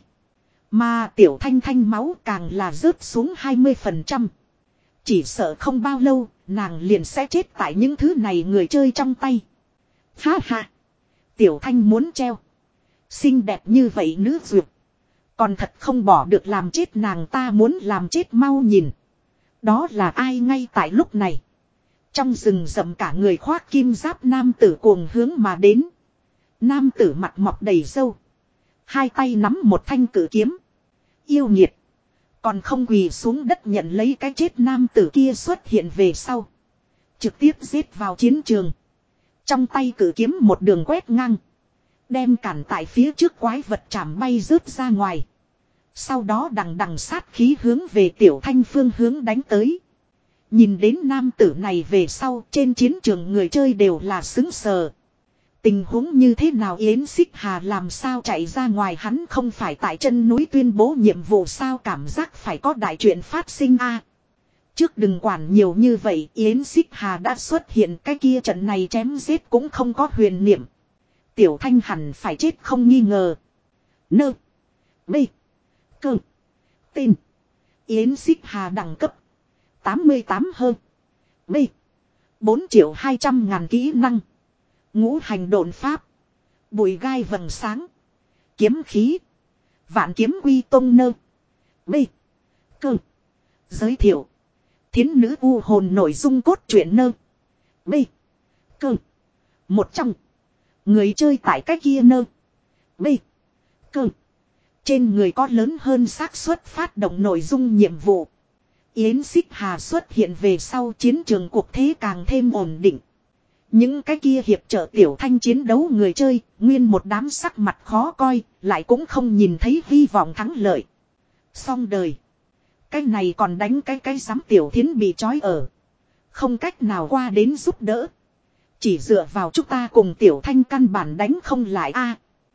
[SPEAKER 1] Mà Tiểu Thanh Thanh máu càng là rớt xuống hai mươi phần trăm. Chỉ sợ không bao lâu, nàng liền sẽ chết tại những thứ này người chơi trong tay. Ha ha! Tiểu Thanh muốn treo. Xinh đẹp như vậy nữ duyệt. Còn thật không bỏ được làm chết nàng ta muốn làm chết mau nhìn. Đó là ai ngay tại lúc này. Trong rừng rậm cả người khoác kim giáp nam tử cuồng hướng mà đến. Nam tử mặt mọc đầy râu. Hai tay nắm một thanh cử kiếm. Yêu nghiệt. Còn không quỳ xuống đất nhận lấy cái chết nam tử kia xuất hiện về sau. Trực tiếp giết vào chiến trường. Trong tay cử kiếm một đường quét ngang. Đem cản tại phía trước quái vật chạm bay rớt ra ngoài. Sau đó đằng đằng sát khí hướng về Tiểu Thanh phương hướng đánh tới. Nhìn đến nam tử này về sau trên chiến trường người chơi đều là xứng sờ. Tình huống như thế nào Yến Xích Hà làm sao chạy ra ngoài hắn không phải tại chân núi tuyên bố nhiệm vụ sao cảm giác phải có đại chuyện phát sinh a. Trước đừng quản nhiều như vậy Yến Xích Hà đã xuất hiện cái kia trận này chém giết cũng không có huyền niệm. Tiểu Thanh hẳn phải chết không nghi ngờ. Nơ. B. Cơ. Tên. Yến Xích Hà đẳng cấp. tám mươi tám hơn. B. bốn triệu hai trăm ngàn kỹ năng. Ngũ hành độn pháp. Bụi gai vầng sáng. Kiếm khí. Vạn kiếm quy tông nơ. B. Cơ. Giới thiệu. Thiến nữ u hồn nội dung cốt truyện nơ. B. Cơ. Một trong. Người chơi tại cái kia nơ. B. Cơ. Trên người có lớn hơn xác suất phát động nội dung nhiệm vụ. Yến Xích Hà xuất hiện về sau chiến trường cuộc thế càng thêm ổn định. Những cái kia hiệp trợ Tiểu Thanh chiến đấu người chơi, nguyên một đám sắc mặt khó coi, lại cũng không nhìn thấy hy vọng thắng lợi. Xong đời. Cái này còn đánh cái cái giám Tiểu Thiến bị trói ở. Không cách nào qua đến giúp đỡ. Chỉ dựa vào chúng ta cùng Tiểu Thanh căn bản đánh không lại a.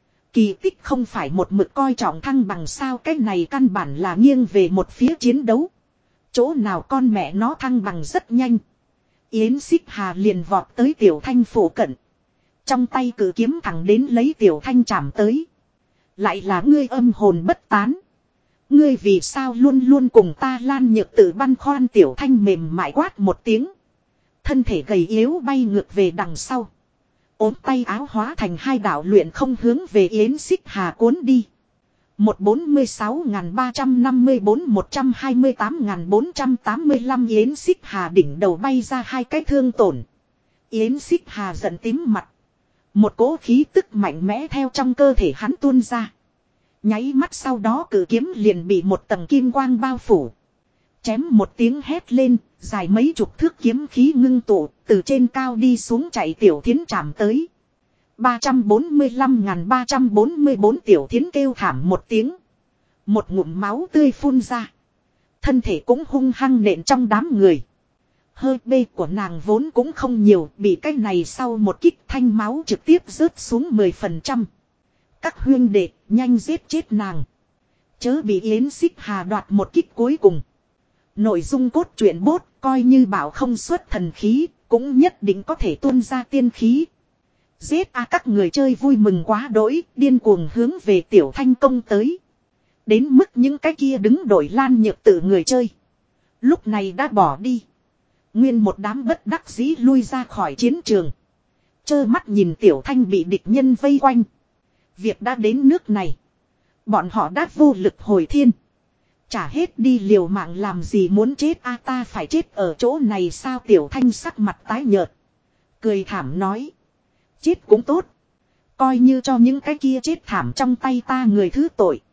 [SPEAKER 1] Kỳ tích không phải một mực coi trọng thăng bằng sao, cái này căn bản là nghiêng về một phía chiến đấu. Chỗ nào con mẹ nó thăng bằng rất nhanh. Yến Xích Hà liền vọt tới Tiểu Thanh phủ cận. Trong tay cử kiếm thẳng đến lấy Tiểu Thanh chạm tới. Lại là ngươi âm hồn bất tán. Ngươi vì sao luôn luôn cùng ta Lan Nhược Tử băn khoăn. Tiểu Thanh mềm mại quát một tiếng. Thân thể gầy yếu bay ngược về đằng sau. Ốm tay áo hóa thành hai đạo luyện không hướng về Yến Xích Hà cuốn đi. một bốn sáu ba năm bốn một hai tám bốn tám lăm Yến Xích Hà đỉnh đầu bay ra hai cái thương tổn. Yến Xích Hà giận tím mặt. Một cỗ khí tức mạnh mẽ theo trong cơ thể hắn tuôn ra. Nháy mắt sau đó cử kiếm liền bị một tầng kim quang bao phủ. Chém một tiếng hét lên, dài mấy chục thước kiếm khí ngưng tụ, từ trên cao đi xuống chạy Tiểu Thiến chạm tới. ba trăm bốn mươi lăm ba trăm bốn mươi bốn Tiểu Thiến kêu thảm một tiếng. Một ngụm máu tươi phun ra. Thân thể cũng hung hăng nện trong đám người. Hơi bê của nàng vốn cũng không nhiều, bị cái này sau một kích thanh máu trực tiếp rớt xuống mười phần trăm. Các huyên đệ, nhanh giết chết nàng. Chớ bị Yến Xích Hà đoạt một kích cuối cùng. Nội dung cốt truyện bốt, coi như bảo không xuất thần khí, cũng nhất định có thể tuôn ra tiên khí. Giết a các người chơi vui mừng quá đỗi, điên cuồng hướng về Tiểu Thanh công tới. Đến mức những cái kia đứng đổi Lan Nhược Tử người chơi. Lúc này đã bỏ đi. Nguyên một đám bất đắc dĩ lui ra khỏi chiến trường. Chơ mắt nhìn Tiểu Thanh bị địch nhân vây quanh. Việc đã đến nước này. Bọn họ đã vô lực hồi thiên. Chả hết đi liều mạng làm gì muốn chết a ta phải chết ở chỗ này sao. Tiểu Thanh sắc mặt tái nhợt. Cười thảm nói. Chết cũng tốt. Coi như cho những cái kia chết thảm trong tay ta người thứ tội.